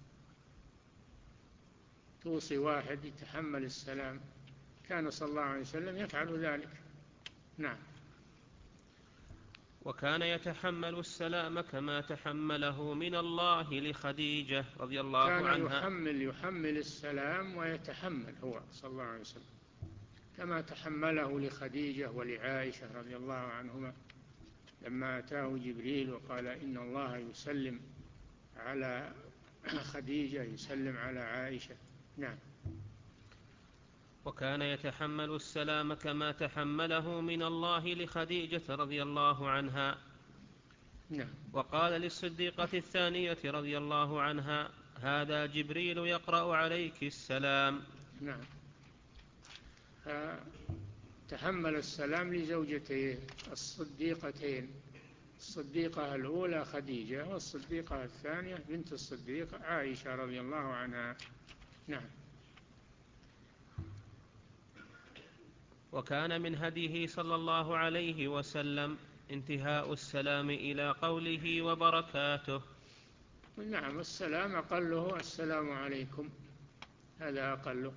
توصي واحد يتحمل السلام. كان صلى الله عليه وسلم يفعل ذلك. نعم. وكان يتحمل السلام كما تحمله من الله لخديجة رضي الله كان عنها. يحمل يحمل السلام ويتحمل هو صلى الله عليه وسلم كما تحمله لخديجة ولعائشة رضي الله عنهما لما أتاه جبريل وقال إن الله يسلم على خديجة، يسلم على عائشة. نعم. وكان يتحمل السلام كما تحمله من الله لخديجة رضي الله عنها. نعم. وقال للصديقة الثانية رضي الله عنها: هذا جبريل يقرأ عليك السلام. نعم. تحمل السلام لزوجتيه الصديقتين، الصديقة الأولى خديجة، والصديقة الثانية بنت الصديق عائشة رضي الله عنها. نعم. وكان من هديه صلى الله عليه وسلم انتهاء السلام إلى قوله وبركاته. نعم، السلام أقله السلام عليكم، هذا أقله،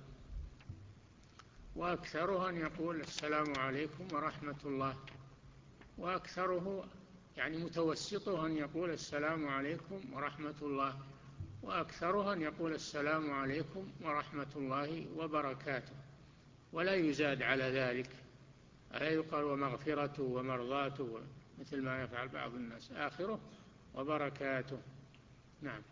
وأكثره أن يقول السلام عليكم ورحمة الله، وأكثره يعني متوسطه أن يقول السلام عليكم ورحمة الله، وأكثره أن يقول السلام عليكم ورحمة الله وبركاته، ولا يزاد على ذلك، لا يقال ومغفرته ومرضاته مثل ما يفعل بعض الناس، آخره وبركاته. نعم.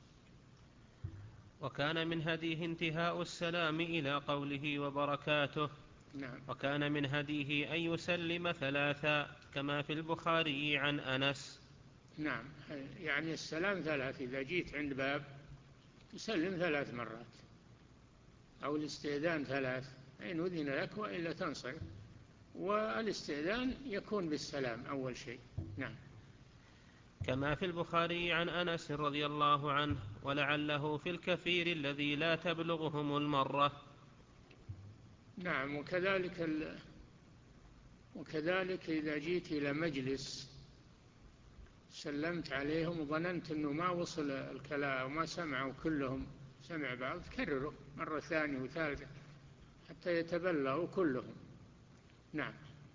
وكان من هديه انتهاء السلام إلى قوله وبركاته. نعم. وكان من هديه أن يسلم ثلاثا كما في البخاري عن أنس. نعم، يعني السلام ثلاث، إذا جيت عند باب تسلم ثلاث مرات، أو الاستئذان ثلاث، إن أذن لك وإلا تنصرف، والاستئذان يكون بالسلام أول شيء. نعم. كما في البخاري عن أنس رضي الله عنه: ولعله في الكثير الذي لا تبلغهم المرة. نعم. وكذلك ال... وكذلك إذا جيت إلى مجلس سلمت عليهم وظننت أنه ما وصل الكلام وما سمعوا كلهم، سمع بعض، كرروا مرة ثانية وثالثة حتى يتبلغوا كلهم. نعم.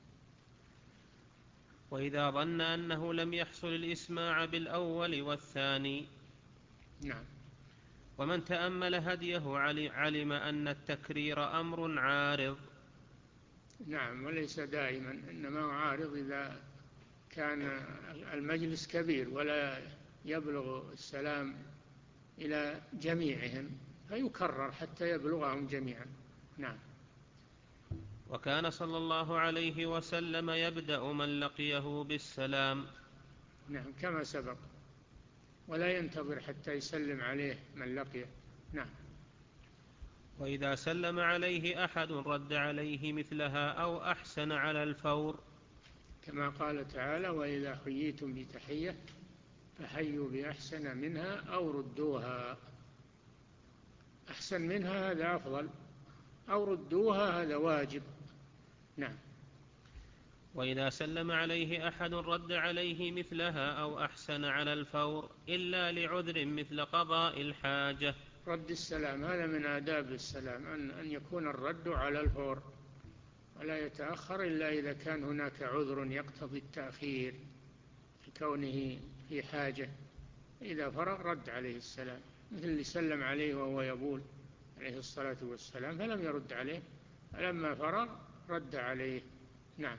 وإذا ظن أنه لم يحصل الإسماع بالأول والثاني. نعم. ومن تأمل هديه علم أن التكرير أمر عارض. نعم، وليس دائما، إنما عارض إذا كان المجلس كبير ولا يبلغ السلام إلى جميعهم فيكرر حتى يبلغهم جميعا. نعم. وكان صلى الله عليه وسلم يبدأ من لقيه بالسلام. نعم، كما سبق، ولا ينتظر حتى يسلم عليه من لقيه. نعم. وإذا سلم عليه أحد رد عليه مثلها أو أحسن على الفور، كما قال تعالى: وإذا حييتم بتحية فحيوا بأحسن منها أو ردوها. أحسن منها هذا أفضل، أو ردوها هذا واجب. نعم. وإذا سلم عليه أحد رد عليه مثلها أو أحسن على الفور إلا لعذر مثل قضاء الحاجة. رد السلام هذا من آداب السلام، أن أن يكون الرد على الفور ولا يتأخر إلا إذا كان هناك عذر يقتضي التأخير كونه في حاجة. إذا فرغ رد عليه السلام، مثل اللي سلم عليه وهو يبول عليه الصلاة والسلام فلم يرد عليه، فلما فرغ رد عليه. نعم.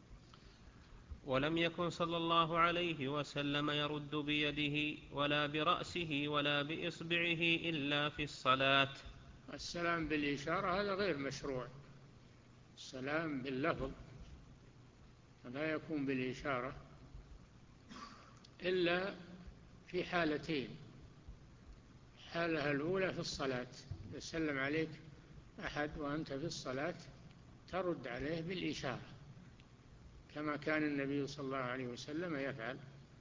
ولم يكن صلى الله عليه وسلم يرد بيده ولا برأسه ولا بإصبعه إلا في الصلاة. السلام بالإشارة هذا غير مشروع، السلام باللفظ لا يكون بالإشارة إلا في حالتين: الحالة الأولى في الصلاة، إذا سلم عليك أحد وأنت في الصلاة ترد عليه بالإشارة كما كان النبي صلى الله عليه وسلم يفعل.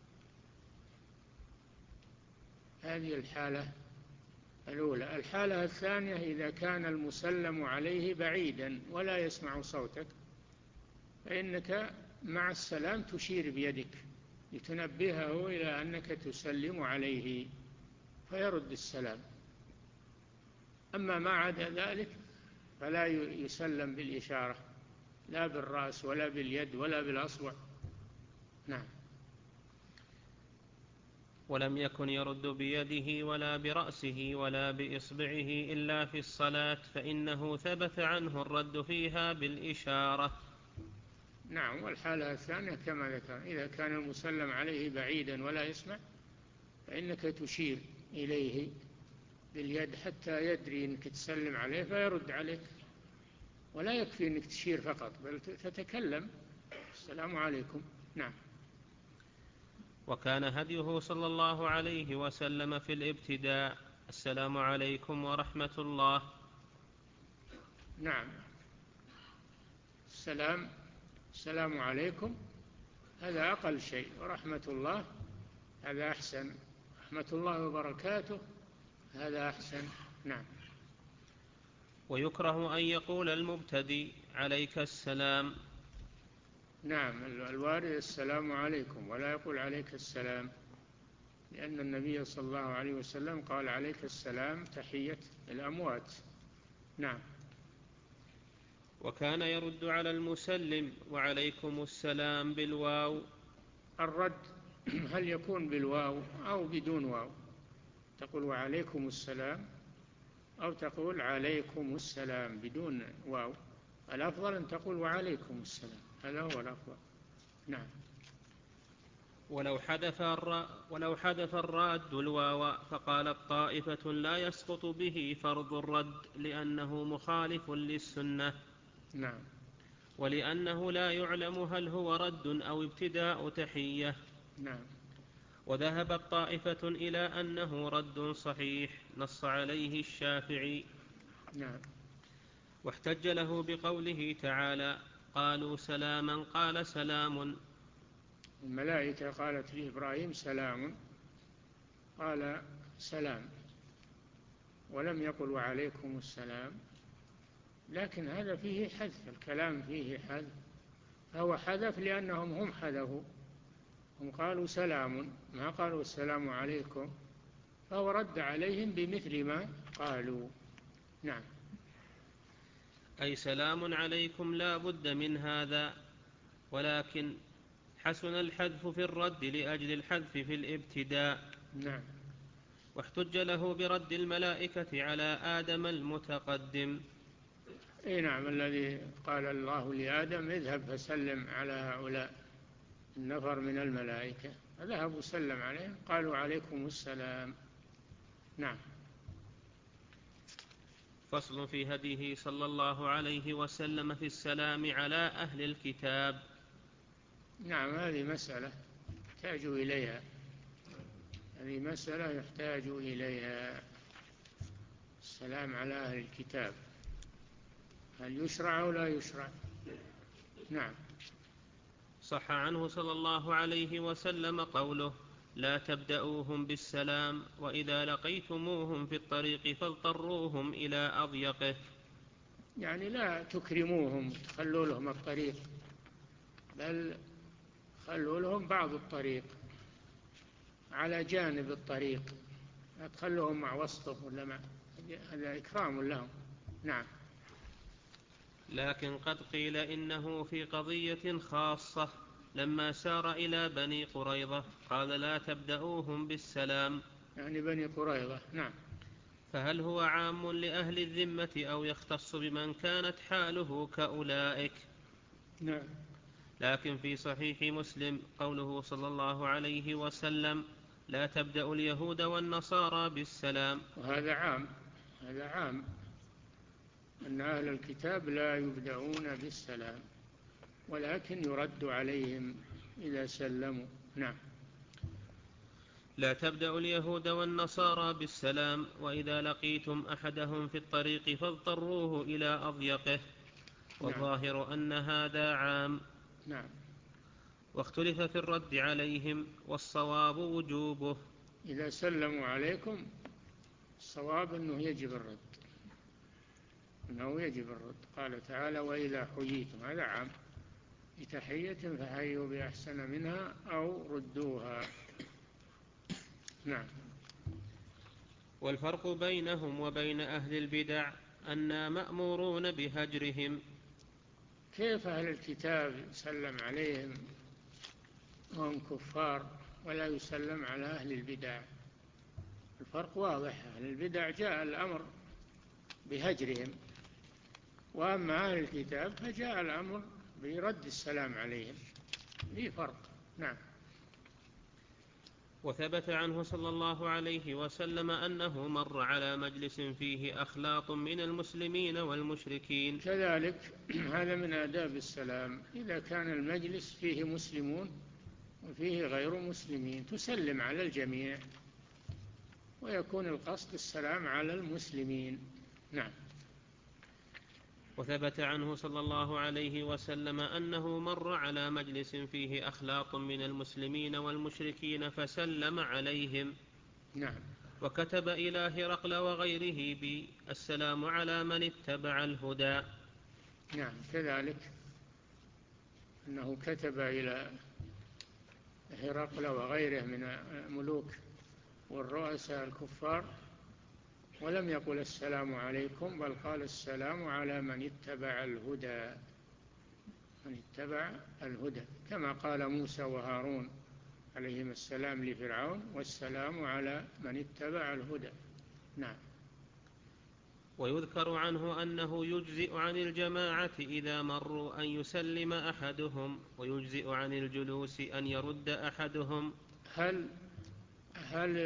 هذه الحالة الأولى. الحالة الثانية إذا كان المسلم عليه بعيدا ولا يسمع صوتك، فإنك مع السلام تشير بيدك لتنبهه إلى أنك تسلم عليه فيرد السلام. أما ما عدا ذلك فلا يسلم بالإشارة، لا بالرأس ولا باليد ولا بالأصبع. نعم. ولم يكن يرد بيده ولا برأسه ولا بإصبعه إلا في الصلاة، فإنه ثبت عنه الرد فيها بالإشارة. نعم. والحالة الثانية كما ذكر، إذا كان المسلم عليه بعيدا ولا يسمع فإنك تشير إليه باليد حتى يدري أنك تسلم عليه فيرد عليك، ولا يكفي أنك تشير فقط بل تتكلم السلام عليكم. نعم. وكان هديه صلى الله عليه وسلم في الابتداء السلام عليكم ورحمة الله. نعم، السلام السلام عليكم هذا أقل شيء، ورحمة الله هذا أحسن، رحمة الله وبركاته هذا أحسن. نعم. ويكره أن يقول المبتدئ عليك السلام. نعم، الوارد السلام عليكم ولا يقول عليك السلام، لأن النبي صلى الله عليه وسلم قال عليك السلام تحية الأموات. نعم. وكان يرد على المسلم وعليكم السلام بالواو. الرد هل يكون بالواو أو بدون واو؟ تقول وعليكم السلام أو تقول عليكم السلام بدون واو. الأفضل أن تقول وعليكم السلام، هذا هو الأفضل. نعم. ولو حذف ولو حذف الراد الواو فقالت طائفة لا يسقط به فرض الرد لأنه مخالف للسنة. نعم. ولأنه لا يعلم هل هو رد أو ابتداء تحية. نعم. وذهبت طائفة إلى أنه رد صحيح نص عليه الشافعي. نعم. واحتج له بقوله تعالى قالوا سلاما قال سلام. الملائكة قالت لإبراهيم سلام، قال سلام ولم يقل وعليكم السلام، لكن هذا فيه حذف، الكلام فيه حذف، فهو حذف لأنهم هم حذفوا، هم قالوا سلام ما قالوا السلام عليكم، فهو رد عليهم بمثل ما قالوا. نعم. أي سلام عليكم لا بد من هذا، ولكن حسن الحذف في الرد لأجل الحذف في الابتداء. نعم. واحتج له برد الملائكة على آدم المتقدم. اي نعم، الذي قال الله لآدم اذهب فسلم على هؤلاء النفر من الملائكة، فذهب وسلم عليهم قالوا عليكم السلام. نعم. فصل في هديه صلى الله عليه وسلم في السلام على أهل الكتاب. نعم، هذه مسألة يحتاج إليها، هذه مسألة يحتاج إليها، السلام على أهل الكتاب هل يشرع أو لا يشرع؟ نعم. صح عنه صلى الله عليه وسلم قوله لا تبدأوهم بالسلام وإذا لقيتموهم في الطريق فاضطروهم إلى أضيقه. يعني لا تكرموهم تخلوا لهم الطريق، بل خلوا لهم بعض الطريق على جانب الطريق، لا تخلوهم مع وسطه ولا مع، هذا إكرام لهم. نعم. لكن قد قيل إنه في قضية خاصة لما سار إلى بني قريظة قال لا تبدأوهم بالسلام، يعني بني قريظة. نعم. فهل هو عام لأهل الذمة أو يختص بمن كانت حاله كأولئك؟ نعم. لكن في صحيح مسلم قوله صلى الله عليه وسلم لا تبدأ اليهود والنصارى بالسلام. وهذا عام، هذا عام أن أهل الكتاب لا يبدأون بالسلام، ولكن يرد عليهم إذا سلموا. نعم. لا تبدأ اليهود والنصارى بالسلام وإذا لقيتم أحدهم في الطريق فاضطروه إلى أضيقه، والظاهر أن هذا عام. نعم. واختلف في الرد عليهم والصواب وجوبه. إذا سلموا عليكم الصواب أنه يجب الرد، أنه يجب الرد. قال تعالى وإذا حييتم، هذا عام، بتحية فحيوا بأحسن منها أو ردوها. نعم. والفرق بينهم وبين أهل البدع أننا مأمورون بهجرهم. كيف أهل الكتاب يسلم عليهم وهم كفار ولا يسلم على أهل البدع؟ الفرق واضح، أهل البدع جاء الأمر بهجرهم، وأما أهل الكتاب فجاء الأمر برد السلام عليهم، في فرق. نعم. وثبت عنه صلى الله عليه وسلم أنه مر على مجلس فيه أخلاط من المسلمين والمشركين. كذلك هذا من آداب السلام، إذا كان المجلس فيه مسلمون وفيه غير مسلمين تسلم على الجميع، ويكون القصد السلام على المسلمين. نعم. وثبت عنه صلى الله عليه وسلم أنه مر على مجلس فيه أخلاط من المسلمين والمشركين فسلم عليهم. نعم. وكتب إلى هرقل وغيره بالسلام على من اتبع الهدى. نعم. كذلك أنه كتب إلى هرقل وغيره من الملوك والرؤساء الكفار ولم يقل السلام عليكم، بل قال السلام على من اتبع الهدى، من اتبع الهدى، كما قال موسى وهارون عليهما السلام لفرعون: والسلام على من اتبع الهدى. نعم. ويذكر عنه أنه يجزئ عن الجماعة إذا مروا أن يسلم أحدهم، ويجزئ عن الجلوس أن يرد أحدهم. هل هل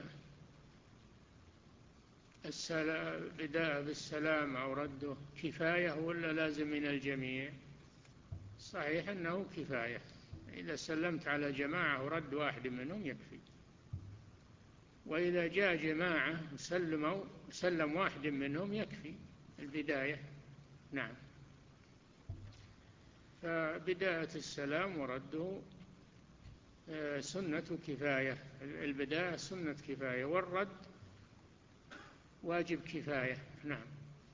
بداء بالسلام أو رده كفاية ولا لازم من الجميع؟ صحيح أنه كفاية، إذا سلمت على جماعة ورد واحد منهم يكفي، وإذا جاء جماعة وسلموا سلم واحد منهم يكفي البداية. نعم. فبداية السلام ورده سنة كفاية، البداية سنة كفاية والرد واجب كفاية. نعم.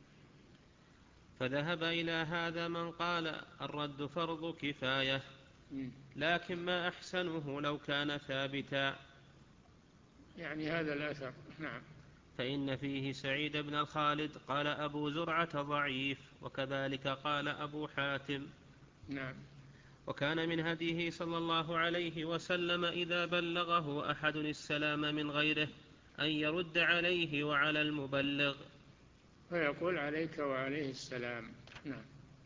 فذهب إلى هذا من قال الرد فرض كفاية، لكن ما أحسنه لو كان ثابتا، يعني هذا الأثر. نعم. فإن فيه سعيد بن الخالد قال أبو زرعة ضعيف، وكذلك قال أبو حاتم. نعم. وكان من هديه صلى الله عليه وسلم إذا بلغه أحد السلام من غيره أن يرد عليه وعلى المبلغ، فيقول عليك وعليه السلام. نعم.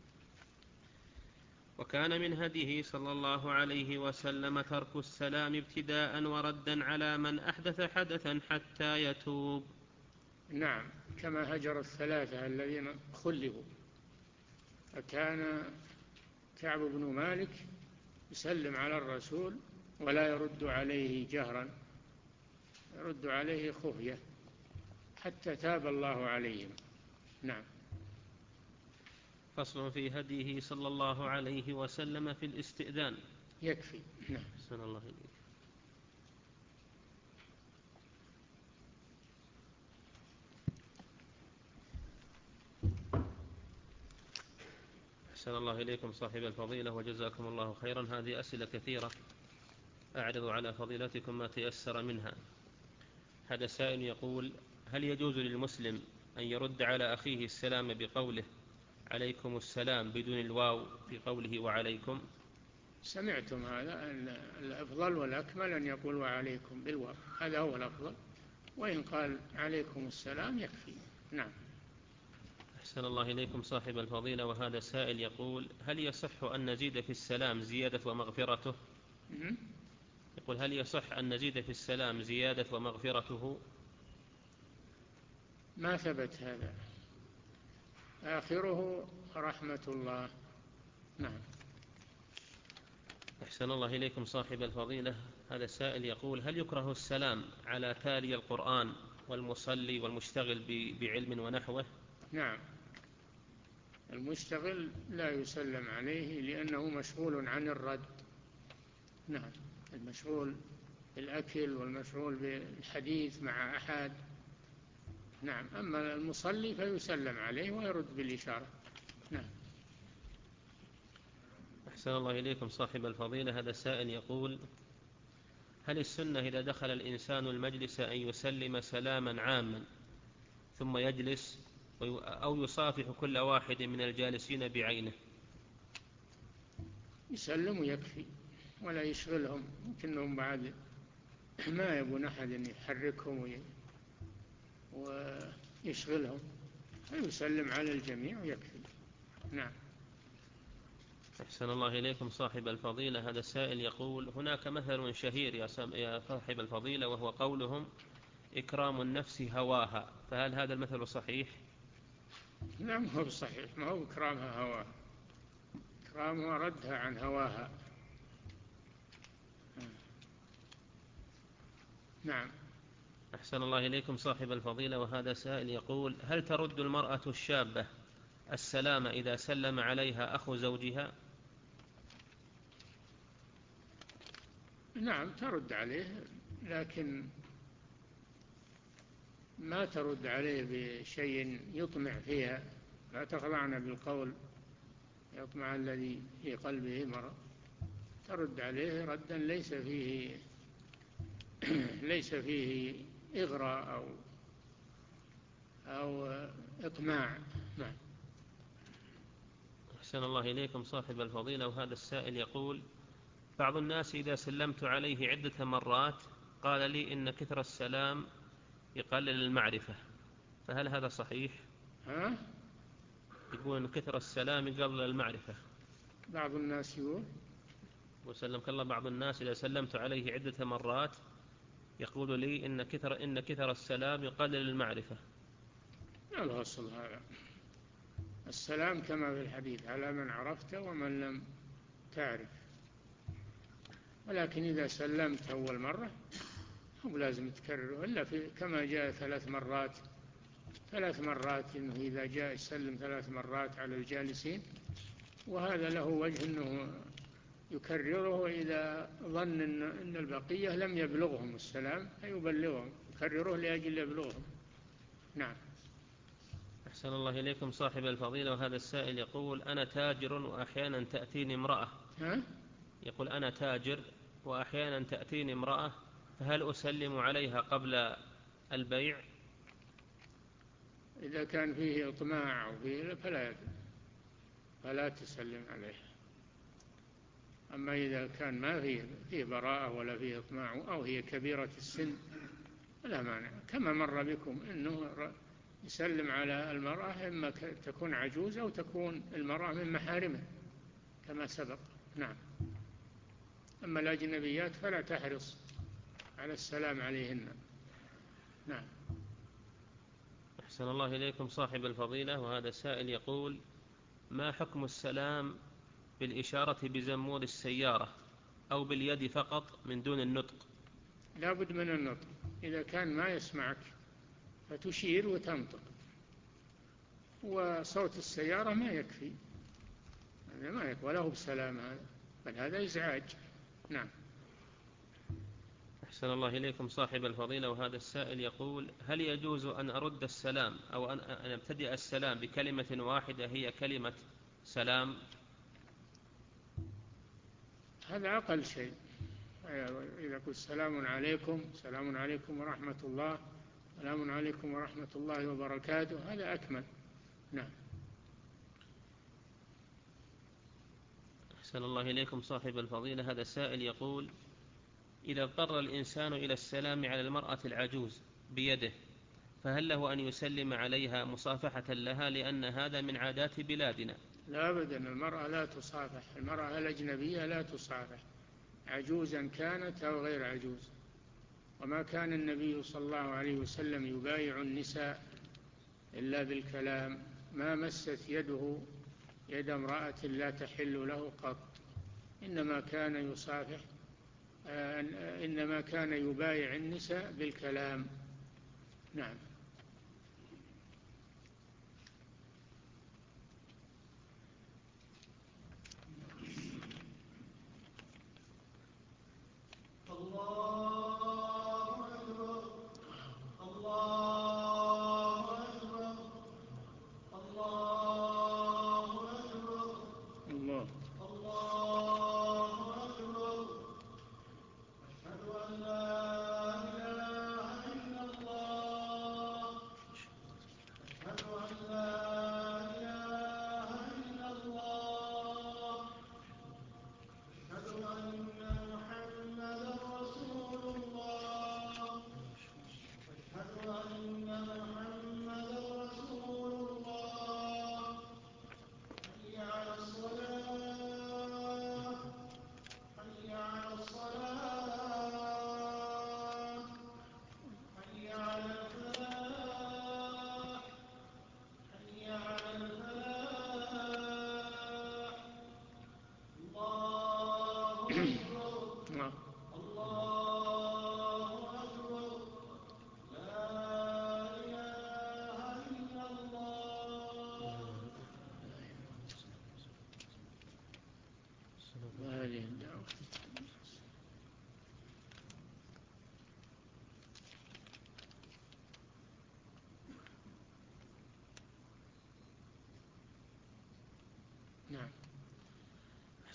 وكان من هديه صلى الله عليه وسلم ترك السلام ابتداء وردا على من أحدث حدثا حتى يتوب. نعم. كما هجر الثلاثة الذين خلفوا، فكان كعب بن مالك يسلم على الرسول ولا يرد عليه جهرا، يرد عليه خفية حتى تاب الله عليهم. نعم. فصل في هديه صلى الله عليه وسلم في الاستئذان. يكفي. نعم. أحسن الله إليك. أحسن الله إليكم صاحب الفضيلة وجزاكم الله خيرا. هذه أسئلة كثيرة أعرض على فضيلتكم ما تيسر منها. هذا سائل يقول: هل يجوز للمسلم أن يرد على أخيه السلام بقوله عليكم السلام بدون الواو في قوله وعليكم؟ سمعتم هذا؟ الأفضل والأكمل أن يقول وعليكم بالواو، هذا هو الأفضل، وإن قال عليكم السلام يكفي. نعم. أحسن الله إليكم صاحب الفضيلة. وهذا سائل يقول: هل يصح أن نزيد في السلام زيادة ومغفرته؟ يقول: هل يصح أن نزيد في السلام زيادة ومغفرته؟ ما ثبت هذا، آخره رحمة الله. نعم. أحسن الله إليكم صاحب الفضيلة. هذا السائل يقول: هل يكره السلام على تالي القرآن والمصلي والمشتغل بعلم ونحوه؟ نعم. المشتغل لا يسلم عليه لأنه مشغول عن الرد. نعم. المشغول بالأكل والمشغول بالحديث مع أحد. نعم. أما المصلي فيسلم عليه ويرد بالإشارة. نعم. أحسن الله إليكم صاحب الفضيلة. هذا السائل يقول: هل السنة إذا دخل الإنسان المجلس أن يسلم سلاما عاما ثم يجلس أو يصافح كل واحد من الجالسين بعينه؟ يسلم ويكفي ولا يشغلهم، يمكنهم بعد ما يبون أحد يحركهم ويشغلهم، فيسلم على الجميع ويكفي. نعم. أحسن الله إليكم صاحب الفضيلة. هذا السائل يقول: هناك مثل شهير يا صاحب الفضيلة، وهو قولهم: إكرام النفس هواها، فهل هذا المثل صحيح؟ لا، ما هو صحيح، ما هو إكرامها هواها، إكرامها ردها عن هواها. نعم. أحسن الله إليكم صاحب الفضيلة. وهذا سائل يقول: هل ترد المرأة الشابة السلام إذا سلم عليها أخو زوجها؟ نعم ترد عليه، لكن ما ترد عليه بشيء يطمع فيها، لا تخضعن بالقول يطمع الذي في قلبه مرض. ترد عليه ردا ليس فيه ليس فيه إغراء أو أو إطماع. نعم. أحسن الله إليكم صاحب الفضيلة. وهذا السائل يقول: بعض الناس إذا سلمت عليه عدة مرات قال لي إن كثر السلام يقلل المعرفة، فهل هذا صحيح؟ ها؟ يقول إن كثر السلام يقلل المعرفة. بعض الناس يقول وسلمك الله، بعض الناس إذا سلمت عليه عدة مرات يقول لي إن كثر إن كثر السلام يقلل المعرفة. لا الأصل هذا، السلام كما في الحديث على من عرفت ومن لم تعرف، ولكن إذا سلمت أول مرة هو لازم تكرره، إلا في كما جاء ثلاث مرات ثلاث مرات إنه إذا جاء يسلم ثلاث مرات على الجالسين، وهذا له وجه أنه يكرره إذا ظن أن البقية لم يبلغهم السلام فيبلغهم، يكرره لأجل يبلغهم. نعم. أحسن الله إليكم صاحب الفضيلة. وهذا السائل يقول: أنا تاجر وأحيانا تأتيني امرأة. ها؟ يقول: أنا تاجر وأحيانا تأتيني امرأة، فهل أسلم عليها قبل البيع؟ إذا كان فيه إطماع وفيه فلا فلا تسلم عليها. أما إذا كان ما فيه, فيه براءة ولا فيه إطماع أو هي كبيرة السن لا مانع، كما مر بكم أنه يسلم على المرأة إما تكون عجوز أو تكون المرأة من محارمه كما سبق. نعم. أما الأجنبيات فلا تحرص على السلام عليهن. نعم. أحسن الله إليكم صاحب الفضيلة. وهذا السائل يقول: ما حكم السلام بالإشارة بزمور السيارة أو باليد فقط من دون النطق؟ لا بد من النطق، إذا كان ما يسمعك فتشير وتنطق، وصوت السيارة ما يكفي، هذا ما يكفي وله بسلام، هذا بل هذا إزعاج. نعم. أحسن الله إليكم صاحب الفضيلة. وهذا السائل يقول: هل يجوز أن أرد السلام أو أن أبتدئ السلام بكلمة واحدة هي كلمة سلام؟ هذا أقل شيء، إذا قلت سلام عليكم، سلام عليكم ورحمة الله، سلام عليكم ورحمة الله وبركاته، هذا أكمل. نعم. أحسن الله إليكم صاحب الفضيلة. هذا السائل يقول: إذا اضطر الإنسان إلى السلام على المرأة العجوز بيده، فهل له أن يسلم عليها مصافحة لها، لأن هذا من عادات بلادنا؟ لا أبدا، المرأة لا تصافح، المرأة الأجنبية لا تصافح، عجوزا كانت أو غير عجوز. وما كان النبي صلى الله عليه وسلم يبايع النساء إلا بالكلام، ما مست يده يد امرأة لا تحل له قط، إنما كان يصافح، إنما كان يبايع النساء بالكلام. نعم. الله أكبر الله أكبر الله أكبر الله. الله أكبر. أشهد أن لا إله إلا الله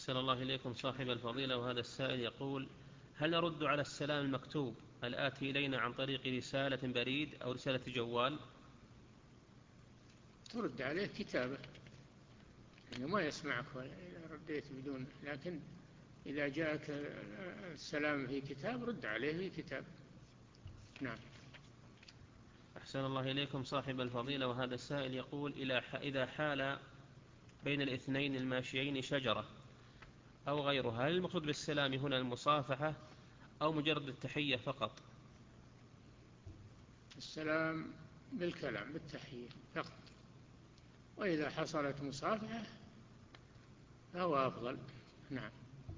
أحسن الله إليكم صاحب الفضيلة، وهذا السائل يقول: هل نرد على السلام المكتوب الآتي إلينا عن طريق رسالة بريد أو رسالة جوال؟ ترد عليه كتابة، يعني ما يسمعك إذا رديت بدون، لكن إذا جاءك السلام في كتاب رد عليه في كتاب. نعم. أحسن الله إليكم صاحب الفضيلة، وهذا السائل يقول: إذا حال بين الاثنين الماشيين شجرة أو غيرها، هل المقصود بالسلام هنا المصافحة أو مجرد التحية فقط؟ السلام بالكلام بالتحية فقط، وإذا حصلت مصافحة فهو أفضل. نعم.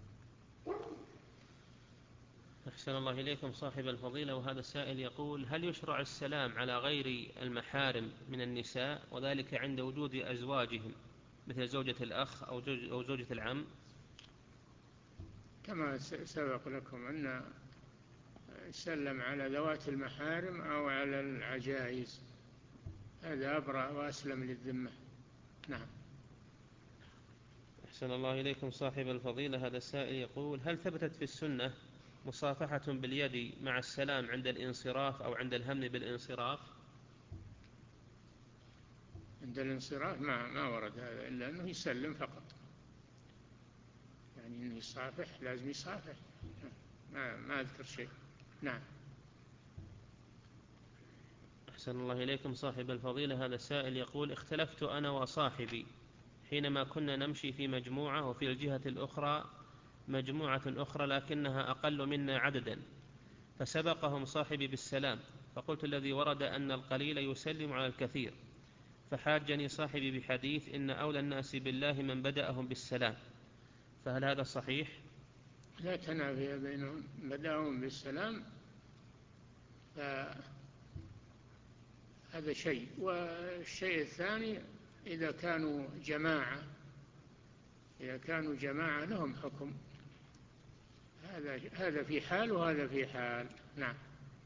أحسن الله إليكم صاحب الفضيلة، وهذا السائل يقول: هل يشرع السلام على غير المحارم من النساء، وذلك عند وجود أزواجهم مثل زوجة الأخ أو زوجة العم؟ كما سبق لكم أن سلم على ذوات المحارم أو على العجائز، هذا أبرأ وأسلم للذمة. نعم. أحسن الله إليكم صاحب الفضيلة، هذا السائل يقول: هل ثبتت في السنة مصافحة باليد مع السلام عند الانصراف أو عند الهم بالانصراف؟ عند الانصراف ما ما ورد هذا، إلا أنه يسلم فقط، يعني أنه يصافح لازم يصافح، ما ما أذكر شيء. نعم. أحسن الله إليكم صاحب الفضيلة، هذا السائل يقول: اختلفت أنا وصاحبي حينما كنا نمشي في مجموعة، وفي الجهة الأخرى مجموعة أخرى لكنها أقل منا عددا، فسبقهم صاحبي بالسلام، فقلت الذي ورد أن القليل يسلم على الكثير، فحاجني صاحبي بحديث إن أولى الناس بالله من بدأهم بالسلام، فهل هذا صحيح؟ لا تنافي بينهم، بدأهم بالسلام فهذا شيء، والشيء الثاني إذا كانوا جماعة إذا كانوا جماعة لهم حكم، هذا هذا في حال وهذا في حال. نعم.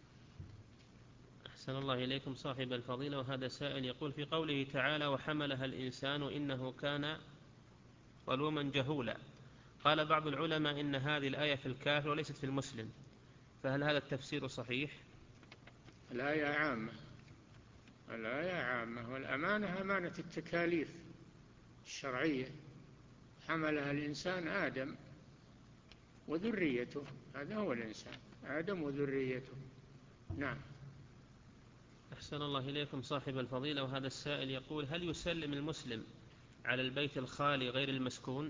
أحسن الله إليكم صاحب الفضيلة، وهذا سائل يقول: في قوله تعالى: وحملها الإنسان إنه كان ظلوما جهولا، قال بعض العلماء إن هذه الآية في الكافر وليست في المسلم، فهل هذا التفسير صحيح؟ الآية عامة، الآية عامة، والأمانة أمانة التكاليف الشرعية، حملها الإنسان آدم وذريته، هذا هو الإنسان، آدم وذريته. نعم. أحسن الله إليكم صاحب الفضيلة، وهذا السائل يقول: هل يسلم المسلم على البيت الخالي غير المسكون؟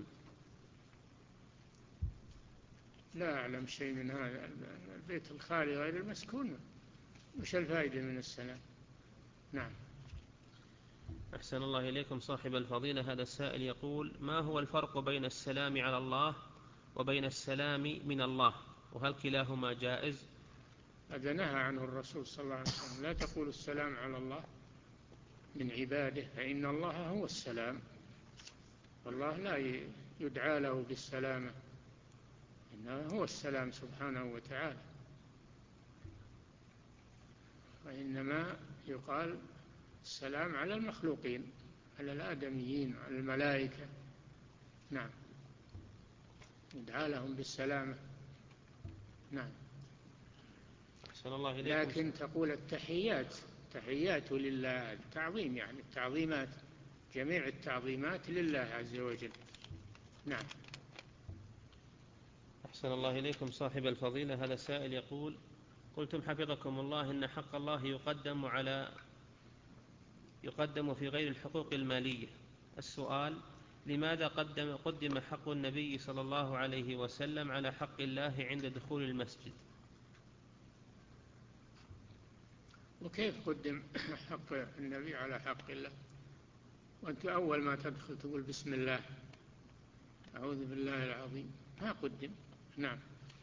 لا أعلم شيء من هذا، البيت الخالي غير المسكون وش الفائدة من السلام؟ نعم. أحسن الله إليكم صاحب الفضيلة، هذا السائل يقول: ما هو الفرق بين السلام على الله وبين السلام من الله، وهل كلاهما جائز؟ هذا نهى عنه الرسول صلى الله عليه وسلم، لا تقول السلام على الله من عباده، فإن الله هو السلام، والله لا يدعى له بالسلامة، إنه هو السلام سبحانه وتعالى، وإنما يقال السلام على المخلوقين، على الآدميين، على الملائكة. نعم، يدعى لهم بالسلامة. نعم. أحسن الله إليكم. لكن تقول التحيات، تحيات لله، التعظيم، يعني التعظيمات، جميع التعظيمات لله عز وجل. نعم. أحسن الله إليكم صاحب الفضيلة، هذا سائل يقول: قلتم حفظكم الله إن حق الله يقدم على يقدم في غير الحقوق المالية، السؤال: لماذا قدم قدم حق النبي صلى الله عليه وسلم على حق الله عند دخول المسجد؟ وكيف قدم حق النبي على حق الله وأنت أول ما تدخل تقول بسم الله أعوذ بالله العظيم؟ ما قدم. نعم.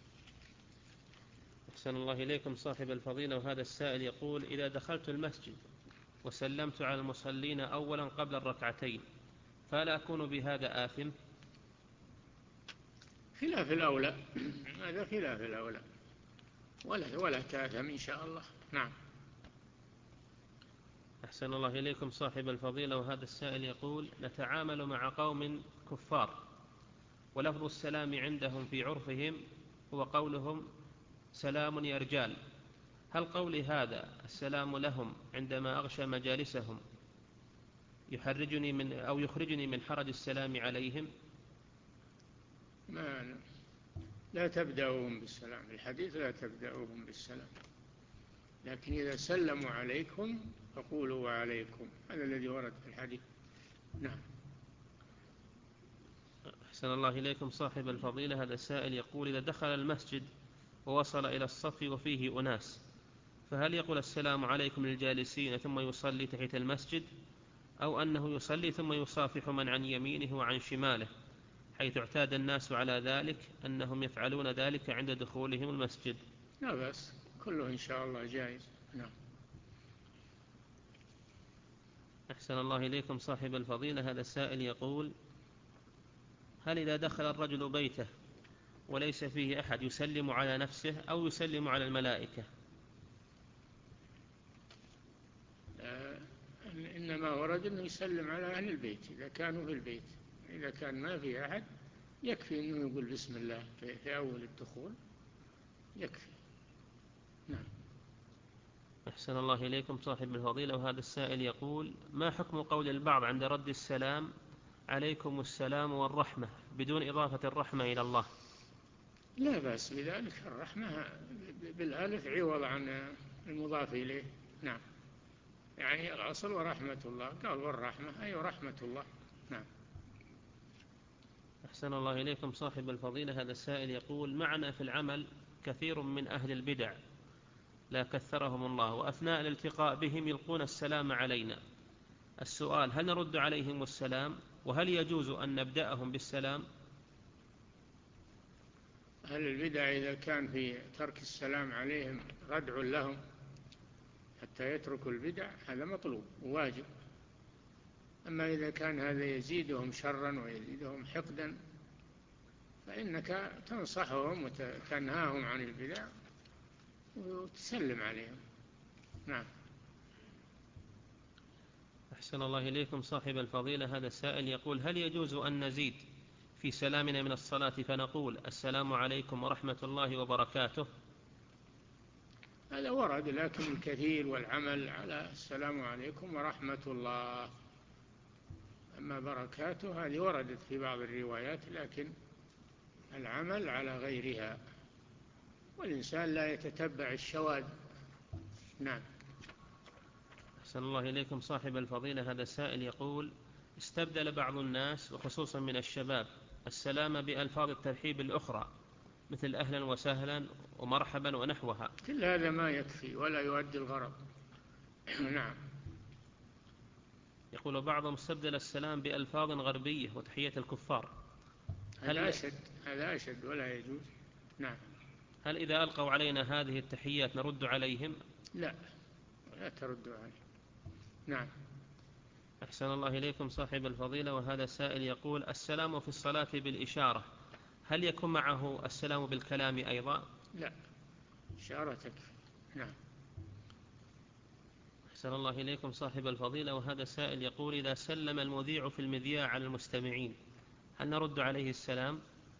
أحسن الله إليكم صاحب الفضيلة، وهذا السائل يقول: إذا دخلت المسجد وسلمت على المصلين أولا قبل الركعتين، فلا أكون بهذا آثم؟ خلاف الأولى، هذا خلاف الأولى، ولا ولا تأثم إن شاء الله. نعم. أحسن الله إليكم صاحب الفضيلة، وهذا السائل يقول: نتعامل مع قوم كفار ولفظ السلام عندهم في عرفهم هو قولهم سلام يا رجال. هل قولي هذا السلام لهم عندما أغشى مجالسهم يحرجني من أو يخرجني من حرج السلام عليهم؟ ما لا تبدأوهم بالسلام، الحديث لا تبدأوهم بالسلام، لكن إذا سلموا عليكم فقولوا وعليكم، هذا الذي ورد في الحديث. نعم. أحسن الله إليكم صاحب الفضيلة. هذا السائل يقول: إذا دخل المسجد ووصل إلى الصف وفيه أناس، فهل يقول السلام عليكم للجالسين ثم يصلي تحت المسجد، أو أنه يصلي ثم يصافح من عن يمينه وعن شماله، حيث اعتاد الناس على ذلك أنهم يفعلون ذلك عند دخولهم المسجد؟ لا بأس، كله إن شاء الله جائز. نعم. أحسن الله إليكم صاحب الفضيلة. هذا السائل يقول: هل إذا دخل الرجل بيته وليس فيه أحد يسلم على نفسه أو يسلم على الملائكة؟ آه إنما ورد أنه يسلم على أهل البيت إذا كانوا في البيت، إذا كان ما في أحد يكفي أنه يقول بسم الله في أول الدخول، يكفي. نعم. أحسن الله إليكم صاحب الفضيلة. وهذا السائل يقول: ما حكم قول البعض عند رد السلام عليكم السلام والرحمة بدون إضافة الرحمة إلى الله؟ لا بأس بذلك، الرحمة بالألف عوض عن المضاف إليه. نعم، يعني الأصل ورحمة الله، قال والرحمة أي أيوة رحمة الله. نعم. أحسن الله إليكم صاحب الفضيلة. هذا السائل يقول: معنا في العمل كثير من أهل البدع لا كثرهم الله، وأثناء الالتقاء بهم يلقون السلام علينا. السؤال: هل نرد عليهم السلام؟ وهل يجوز أن نبدأهم بالسلام؟ أهل البدع إذا كان في ترك السلام عليهم ردع لهم حتى يتركوا البدع، هذا مطلوب وواجب. أما إذا كان هذا يزيدهم شرا ويزيدهم حقدا فإنك تنصحهم وتنهاهم عن البدع وتسلم عليهم. نعم. أحسن الله إليكم صاحب الفضيلة. هذا السائل يقول: هل يجوز أن نزيد في سلامنا من الصلاة فنقول السلام عليكم ورحمة الله وبركاته؟ هذا ورد، لكن الكثير والعمل على السلام عليكم ورحمة الله. أما بركاته هذه وردت في بعض الروايات، لكن العمل على غيرها، والإنسان لا يتتبع الشواذ. نعم. أحسن الله إليكم صاحب الفضيلة. هذا السائل يقول: استبدل بعض الناس وخصوصا من الشباب السلام بألفاظ الترحيب الأخرى مثل أهلا وسهلا ومرحبا ونحوها. كل هذا ما يكفي ولا يؤدي الغرض. نعم. يقول: بعضهم استبدل السلام بألفاظ غربية وتحية الكفار. هذا أشد، هذا أشد ولا يجوز. نعم. هل إذا ألقوا علينا هذه التحيات نرد عليهم؟ لا، لا تردوا عليه. نعم. أحسن الله إليكم صاحب الفضيلة. وهذا السائل يقول: السلام في الصلاة بالإشارة، هل يكون معه السلام بالكلام أيضا؟ لا، إشارة تكفي. نعم. أحسن الله إليكم صاحب الفضيلة. وهذا السائل يقول: إذا سلم المذيع في المذياع على المستمعين هل نرد عليه السلام؟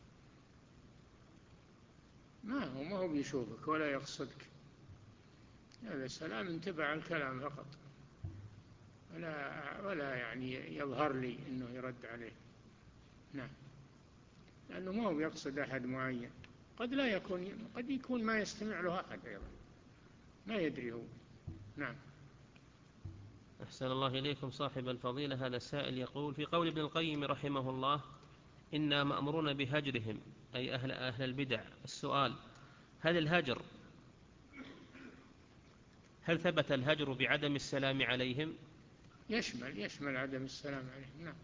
ما هو ما هو بيشوفك ولا يقصدك، هذا السلام انتبع الكلام فقط، ولا ولا يعني يظهر لي أنه يرد عليه. نعم. لأنه ما هو يقصد أحد معين، قد لا يكون، قد يكون ما يستمع له أحد أيضا، ما يدري هو. نعم. أحسن الله إليكم صاحب الفضيلة. هذا السائل يقول: في قول ابن القيم رحمه الله إنا مأمورون بهجرهم أي أهل, أهل البدع، السؤال: هل الهجر هل ثبت الهجر بعدم السلام عليهم؟ يشمل يشمل عدم السلام عليهم. نعم.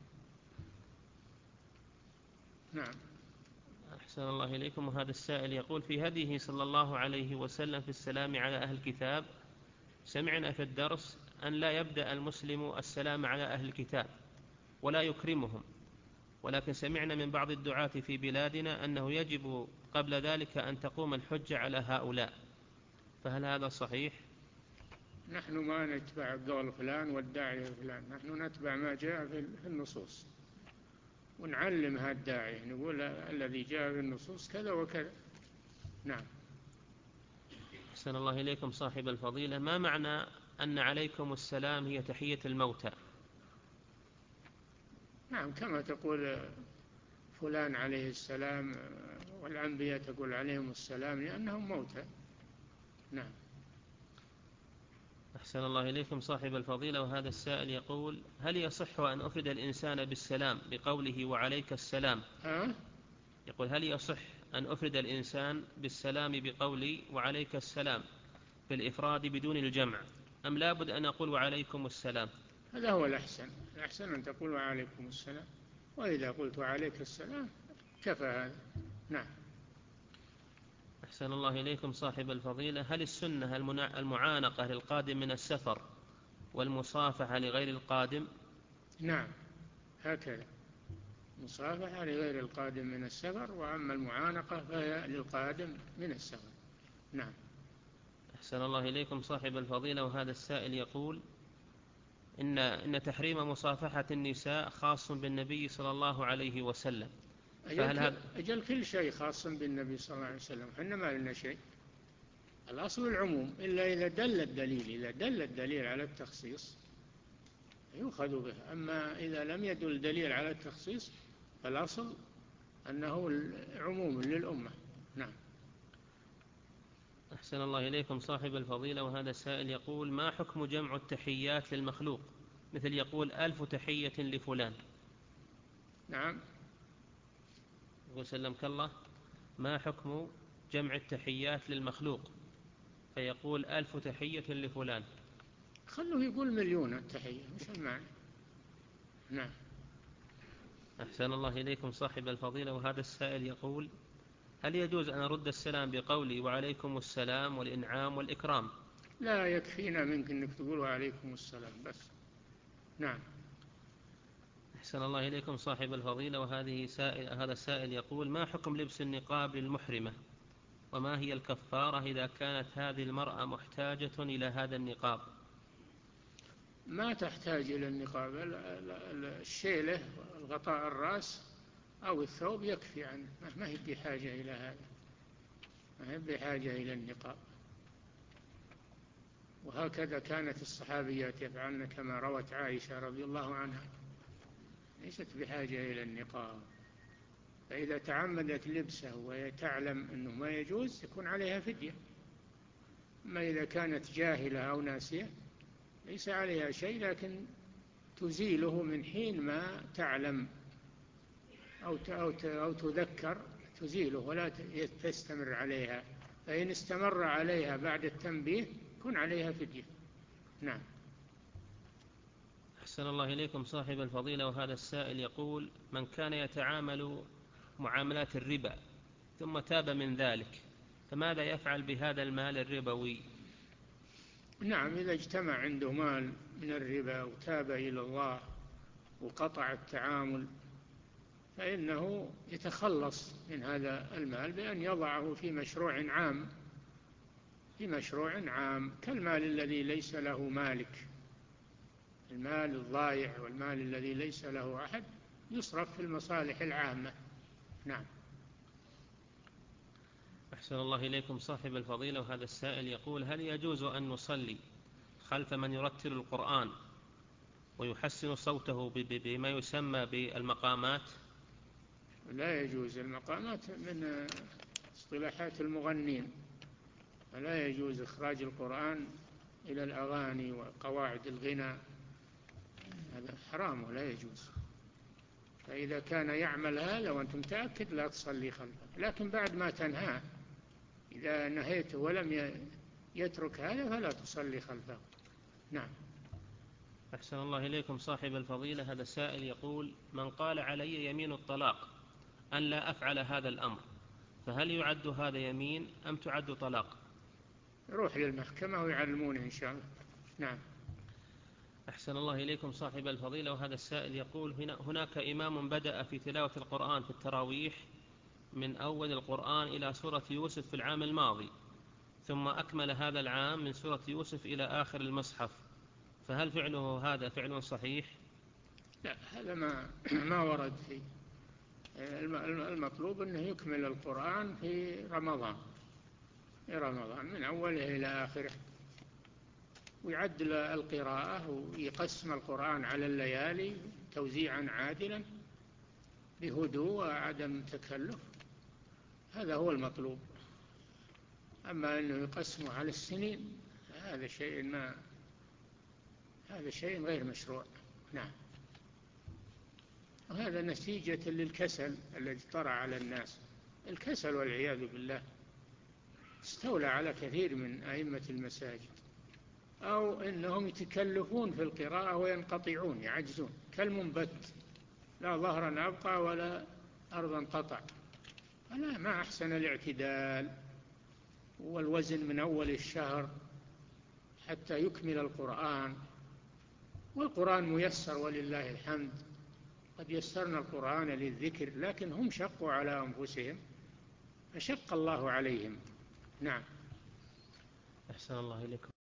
نعم. أحسن الله إليكم. وهذا السائل يقول: في هديه صلى الله عليه وسلم في السلام على أهل الكتاب سمعنا في الدرس أن لا يبدأ المسلم السلام على أهل الكتاب ولا يكرمهم، ولكن سمعنا من بعض الدعاة في بلادنا أنه يجب قبل ذلك أن تقوم الحجة على هؤلاء، فهل هذا صحيح؟ نحن ما نتبع قول فلان والداعي فلان، نحن نتبع ما جاء في النصوص، ونعلم هالداعية، نقول الذي جاء بالنصوص كذا وكذا. نعم. أحسن الله إليكم صاحب الفضيلة، ما معنى أن عليكم السلام هي تحية الموتى؟ نعم، كما تقول فلان عليه السلام، والأنبياء تقول عليهم السلام لأنهم موتى. نعم. أحسن الله إليكم صاحب الفضيلة، وهذا السائل يقول: هل يصح أن أفرد الإنسان بالسلام بقوله وعليك السلام؟ ها؟ يقول: هل يصح أن أفرد الإنسان بالسلام بقولي وعليك السلام بالإفراد بدون الجمع، أم لابد أن أقول وعليكم السلام؟ هذا هو الأحسن، الأحسن أن تقول وعليكم السلام، وإذا قلت وعليك السلام كفى هذا. نعم. أحسن الله إليكم صاحب الفضيلة، هل السنة المعانقة للقادم من السفر والمصافحة لغير القادم؟ نعم، هكذا، مصافحة لغير القادم من السفر، وأما المعانقة فهي للقادم من السفر. نعم. أحسن الله إليكم صاحب الفضيلة، وهذا السائل يقول: إن, إن تحريم مصافحة النساء خاص بالنبي صلى الله عليه وسلم، فهل أجل, هذا أجل كل شيء خاص بالنبي صلى الله عليه وسلم، إحنا ما لنا شيء، الأصل العموم، إلا إذا دل الدليل، إذا دل الدليل على التخصيص يؤخذ به، أما إذا لم يدل دليل على التخصيص فالأصل أنه عموم للأمة. نعم. أحسن الله إليكم صاحب الفضيلة، وهذا السائل يقول: ما حكم جمع التحيات للمخلوق، مثل يقول ألف تحية لفلان؟ نعم. يقول سلمك الله: ما حكم جمع التحيات للمخلوق فيقول ألف تحية لفلان؟ خلوه يقول مليون التحية، مش المعنى. نعم. أحسن الله إليكم صاحب الفضيلة، وهذا السائل يقول: هل يجوز أن أرد السلام بقولي وعليكم السلام والإنعام والإكرام؟ لا، يكفينا منك أنك تقول وعليكم السلام بس. نعم. أحسن الله إليكم صاحب الفضيلة، وهذه سائل هذا السائل يقول: ما حكم لبس النقاب للمحرمة، وما هي الكفارة إذا كانت هذه المرأة محتاجة إلى هذا النقاب؟ ما تحتاج إلى النقاب، الشيلة الغطاء الرأس أو الثوب يكفي عنه، ما هي بحاجة إلى هذا، ما هي بحاجة إلى النقاب. وهكذا كانت الصحابيات يفعلن كما روت عائشة رضي الله عنها، ليست بحاجة إلى النقاب. فإذا تعمدت لبسه وهي تعلم أنه ما يجوز يكون عليها فدية، أما إذا كانت جاهلة أو ناسية ليس عليها شيء، لكن تزيله من حين ما تعلم أو أو تذكر تزيله ولا تستمر عليها، فإن استمر عليها بعد التنبيه يكون عليها فدية. نعم. أحسن الله إليكم صاحب الفضيلة، وهذا السائل يقول: من كان يتعامل معاملات الربا ثم تاب من ذلك، فماذا يفعل بهذا المال الربوي؟ نعم، إذا اجتمع عنده مال من الربا وتاب إلى الله وقطع التعامل فإنه يتخلص من هذا المال بأن يضعه في مشروع عام، في مشروع عام كالمال الذي ليس له مالك، المال الضائع والمال الذي ليس له أحد يصرف في المصالح العامة. نعم. أحسن الله إليكم صاحب الفضيلة، وهذا السائل يقول: هل يجوز أن نصلي خلف من يرتل القرآن ويحسن صوته بما يسمى بالمقامات؟ لا يجوز، المقامات من اصطلاحات المغنين، فلا يجوز إخراج القرآن إلى الأغاني وقواعد الغنى، هذا حرام ولا يجوز. فإذا كان يعمل هذا وأنت متأكد لا تصلي خلفه، لكن بعد ما تنهاه إذا نهيته ولم يترك هذا فلا تصلي خلفه. نعم. أحسن الله إليكم صاحب الفضيلة، هذا سائل يقول: من قال علي يمين الطلاق أن لا أفعل هذا الأمر، فهل يعد هذا يمين أم تعد طلاق؟ روح للمحكمة ويعلمونه إن شاء الله. نعم. أحسن الله إليكم صاحب الفضيلة، وهذا السائل يقول: هناك إمام بدأ في تلاوة القرآن في التراويح من أول القرآن إلى سورة يوسف في العام الماضي، ثم أكمل هذا العام من سورة يوسف إلى آخر المصحف، فهل فعله هذا فعل صحيح؟ لا، هذا ما ما ورد فيه المطلوب أنه يكمل القرآن في رمضان في رمضان من أوله إلى آخره، ويعدل القراءة ويقسم القرآن على الليالي توزيعا عادلا بهدوء وعدم تكلف. هذا هو المطلوب. أما أنه يقسمه على السنين هذا شيء ما هذا شيء غير مشروع. نعم. وهذا نتيجة للكسل الذي طرأ على الناس، الكسل والعياذ بالله استولى على كثير من أئمة المساجد، أو أنهم يتكلفون في القراءة وينقطعون يعجزون كالمنبت، لا ظهرا أبقى ولا أرضا قطع. فلا، ما أحسن الاعتدال والوزن من أول الشهر حتى يكمل القرآن. والقرآن ميسر ولله الحمد، قد يسرنا القرآن للذكر، لكن هم شقوا على أنفسهم فشق الله عليهم. نعم. أحسن الله إليكم.